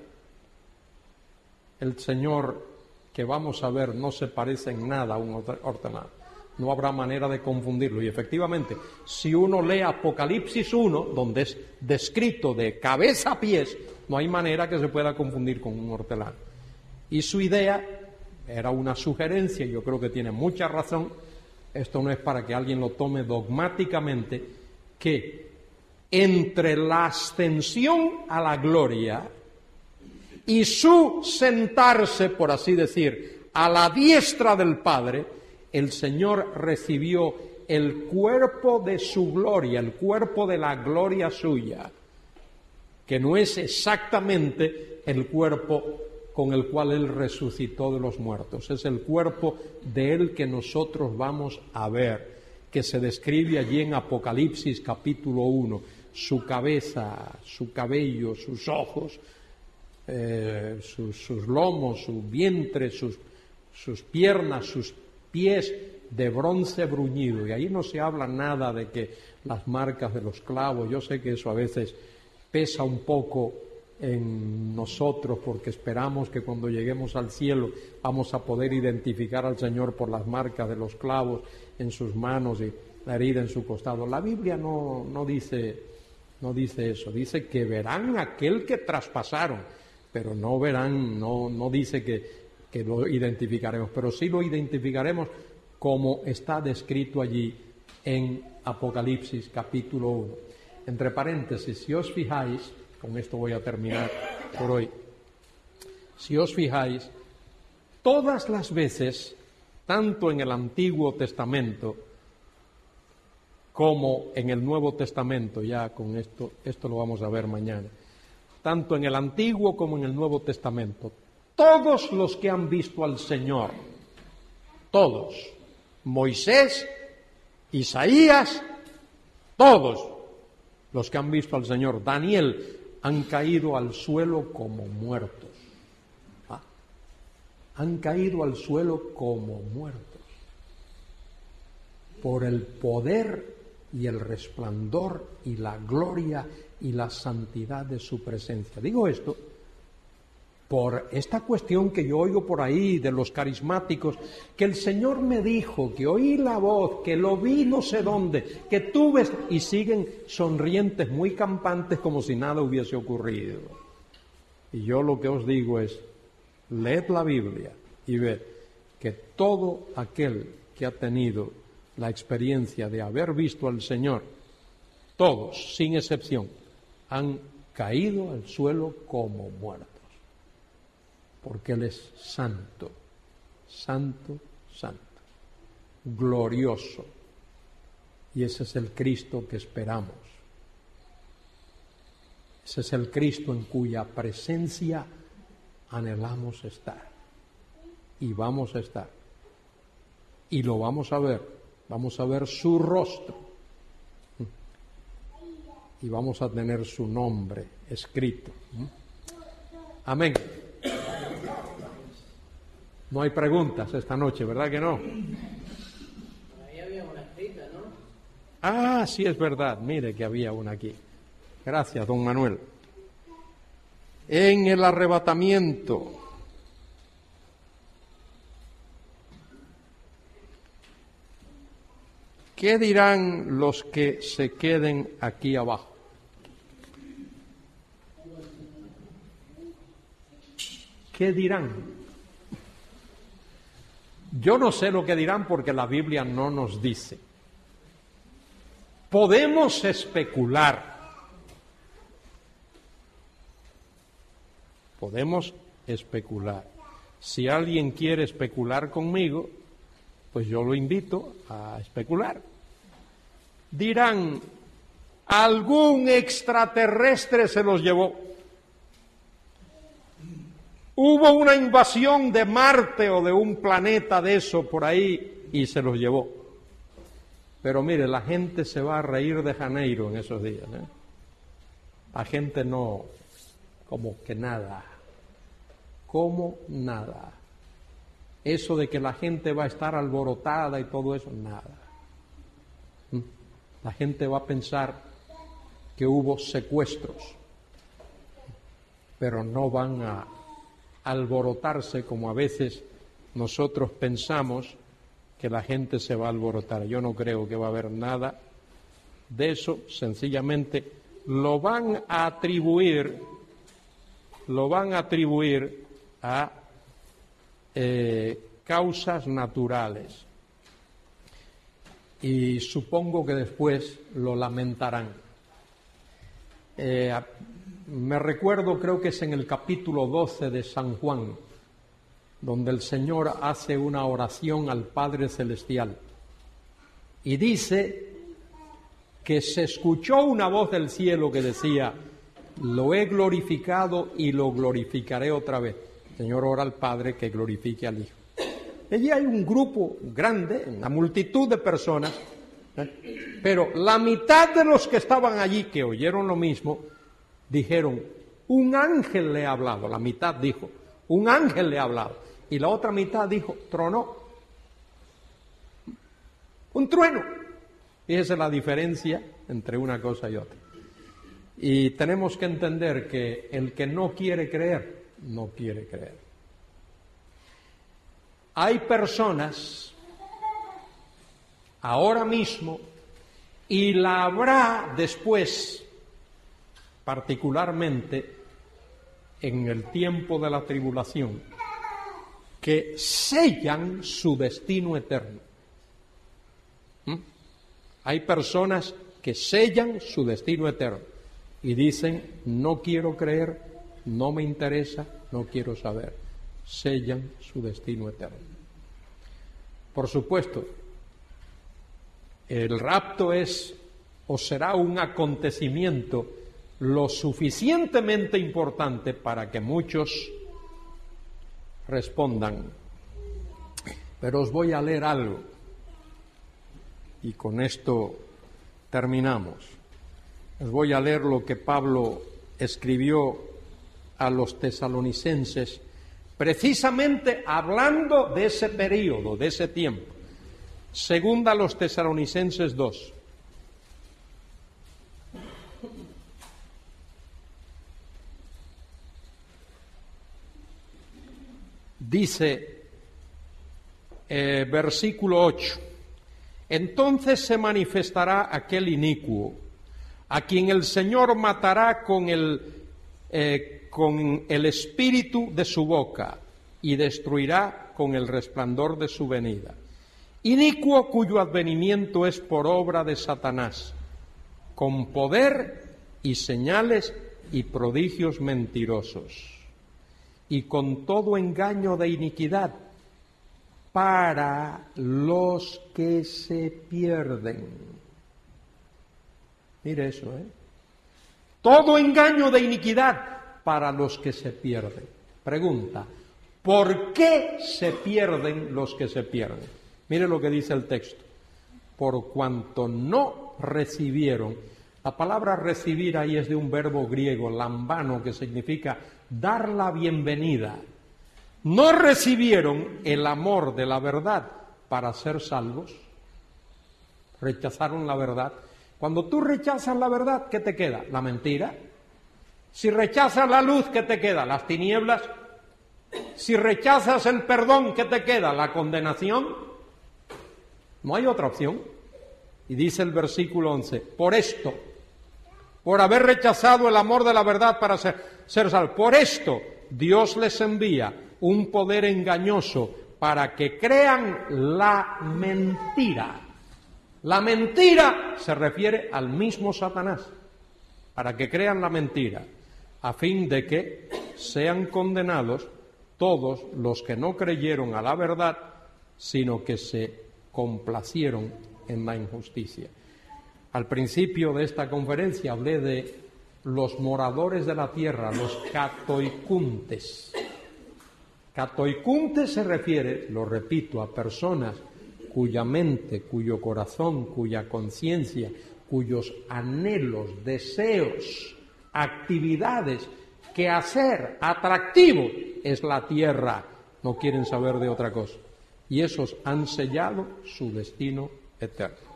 el Señor que vamos a ver no se parece en nada a un hortelano. No habrá manera de confundirlo. Y efectivamente, si uno lee Apocalipsis 1, donde es descrito de cabeza a pies, no hay manera que se pueda confundir con un hortelano. Y su idea era una sugerencia, y yo creo que tiene mucha razón. Esto no es para que alguien lo tome dogmáticamente, que entre la ascensión a la gloria y su sentarse, por así decir, a la diestra del Padre, el Señor recibió el cuerpo de su gloria, el cuerpo de la gloria suya, que no es exactamente el cuerpo con el cual Él resucitó de los muertos. Es el cuerpo de Él que nosotros vamos a ver, que se describe allí en Apocalipsis capítulo 1, su cabeza, su cabello, sus ojos, sus lomos, su vientre, sus piernas, sus pies de bronce bruñido. Y ahí no se habla nada de que las marcas de los clavos. Yo sé que eso a veces pesa un poco en nosotros, porque esperamos que cuando lleguemos al cielo vamos a poder identificar al Señor por las marcas de los clavos en sus manos y la herida en su costado. La Biblia no dice eso. Dice que verán aquel que traspasaron, pero no verán, no dice que lo identificaremos, pero sí lo identificaremos como está descrito allí en Apocalipsis capítulo 1. Entre paréntesis, si os fijáis, con esto voy a terminar por hoy, si os fijáis, todas las veces, tanto en el Antiguo Testamento como en el Nuevo Testamento, ya con esto lo vamos a ver mañana, tanto en el Antiguo como en el Nuevo Testamento, todos los que han visto al Señor, todos, Moisés, Isaías, todos los que han visto al Señor, Daniel, han caído al suelo como muertos. Han caído al suelo como muertos por el poder y el resplandor y la gloria y la santidad de su presencia. Digo esto por esta cuestión que yo oigo por ahí de los carismáticos, que el Señor me dijo, que oí la voz, que lo vi no sé dónde, que tuve, y siguen sonrientes, muy campantes, como si nada hubiese ocurrido. Y yo lo que os digo es, leed la Biblia y ved que todo aquel que ha tenido la experiencia de haber visto al Señor, todos, sin excepción, han caído al suelo como muertos. Porque Él es santo, santo, santo, glorioso. Y ese es el Cristo que esperamos. Ese es el Cristo en cuya presencia anhelamos estar. Y vamos a estar. Y lo vamos a ver su rostro. Y vamos a tener su nombre escrito. Amén. No hay preguntas esta noche, ¿verdad que no? Ahí había una escrita, ¿no? Ah, sí, es verdad. Mire que había una aquí. Gracias, don Manuel. En el arrebatamiento, ¿qué dirán los que se queden aquí abajo? ¿Qué dirán? Yo no sé lo que dirán porque la Biblia no nos dice. Podemos especular. Podemos especular. Si alguien quiere especular conmigo, pues yo lo invito a especular. Dirán, algún extraterrestre se los llevó. Hubo una invasión de Marte o de un planeta de eso por ahí y se los llevó. Pero mire, la gente se va a reír de Janeiro en esos días, ¿eh? La gente no, como que nada, como nada. Eso de que la gente va a estar alborotada y todo eso, nada. La gente va a pensar que hubo secuestros, pero no van a alborotarse como a veces nosotros pensamos que la gente se va a alborotar. Yo no creo que va a haber nada de eso, sencillamente lo van a atribuir a causas naturales y supongo que después lo lamentarán. Me recuerdo, creo que es en el capítulo 12 de San Juan, donde el Señor hace una oración al Padre Celestial y dice que se escuchó una voz del cielo que decía, lo he glorificado y lo glorificaré otra vez. El Señor ora al Padre que glorifique al Hijo. Allí hay un grupo grande, una multitud de personas, pero la mitad de los que estaban allí, que oyeron lo mismo, dijeron, un ángel le ha hablado. La mitad dijo, un ángel le ha hablado. Y la otra mitad dijo, tronó. Un trueno. Fíjese la diferencia entre una cosa y otra. Y tenemos que entender que el que no quiere creer, no quiere creer. Hay personas ahora mismo, y la habrá después, particularmente en el tiempo de la tribulación, que sellan su destino eterno. Hay personas que sellan su destino eterno y dicen, no quiero creer, no me interesa, no quiero saber. Sellan su destino eterno. Por supuesto, el rapto es o será un acontecimiento lo suficientemente importante para que muchos respondan. Pero os voy a leer algo y con esto terminamos. Os voy a leer lo que Pablo escribió a los tesalonicenses, precisamente hablando de ese periodo, de ese tiempo. Segunda a los Tesalonicenses 2. Dice, versículo 8, entonces se manifestará aquel inicuo, a quien el Señor matará con el espíritu de su boca y destruirá con el resplandor de su venida. Inicuo cuyo advenimiento es por obra de Satanás, con poder y señales y prodigios mentirosos, y con todo engaño de iniquidad para los que se pierden. Mire eso, todo engaño de iniquidad para los que se pierden. Pregunta, ¿por qué se pierden los que se pierden? Mire lo que dice el texto. Por cuanto no recibieron. La palabra recibir ahí es de un verbo griego, lambano, que significa dar la bienvenida. No recibieron el amor de la verdad para ser salvos. Rechazaron la verdad. Cuando tú rechazas la verdad, ¿qué te queda? La mentira. Si rechazas la luz, ¿qué te queda? Las tinieblas. Si rechazas el perdón, ¿qué te queda? La condenación. No hay otra opción. Y dice el versículo 11, por esto, por haber rechazado el amor de la verdad para ser salvos, por esto Dios les envía un poder engañoso para que crean la mentira. La mentira se refiere al mismo Satanás, para que crean la mentira, a fin de que sean condenados todos los que no creyeron a la verdad, sino que se complacieron en la injusticia. Al principio de esta conferencia hablé de los moradores de la tierra, los catoicuntes. Catoicuntes se refiere, lo repito, a personas cuya mente, cuyo corazón, cuya conciencia, cuyos anhelos, deseos, actividades, quehacer atractivo es la tierra, no quieren saber de otra cosa. Y esos han sellado su destino eterno.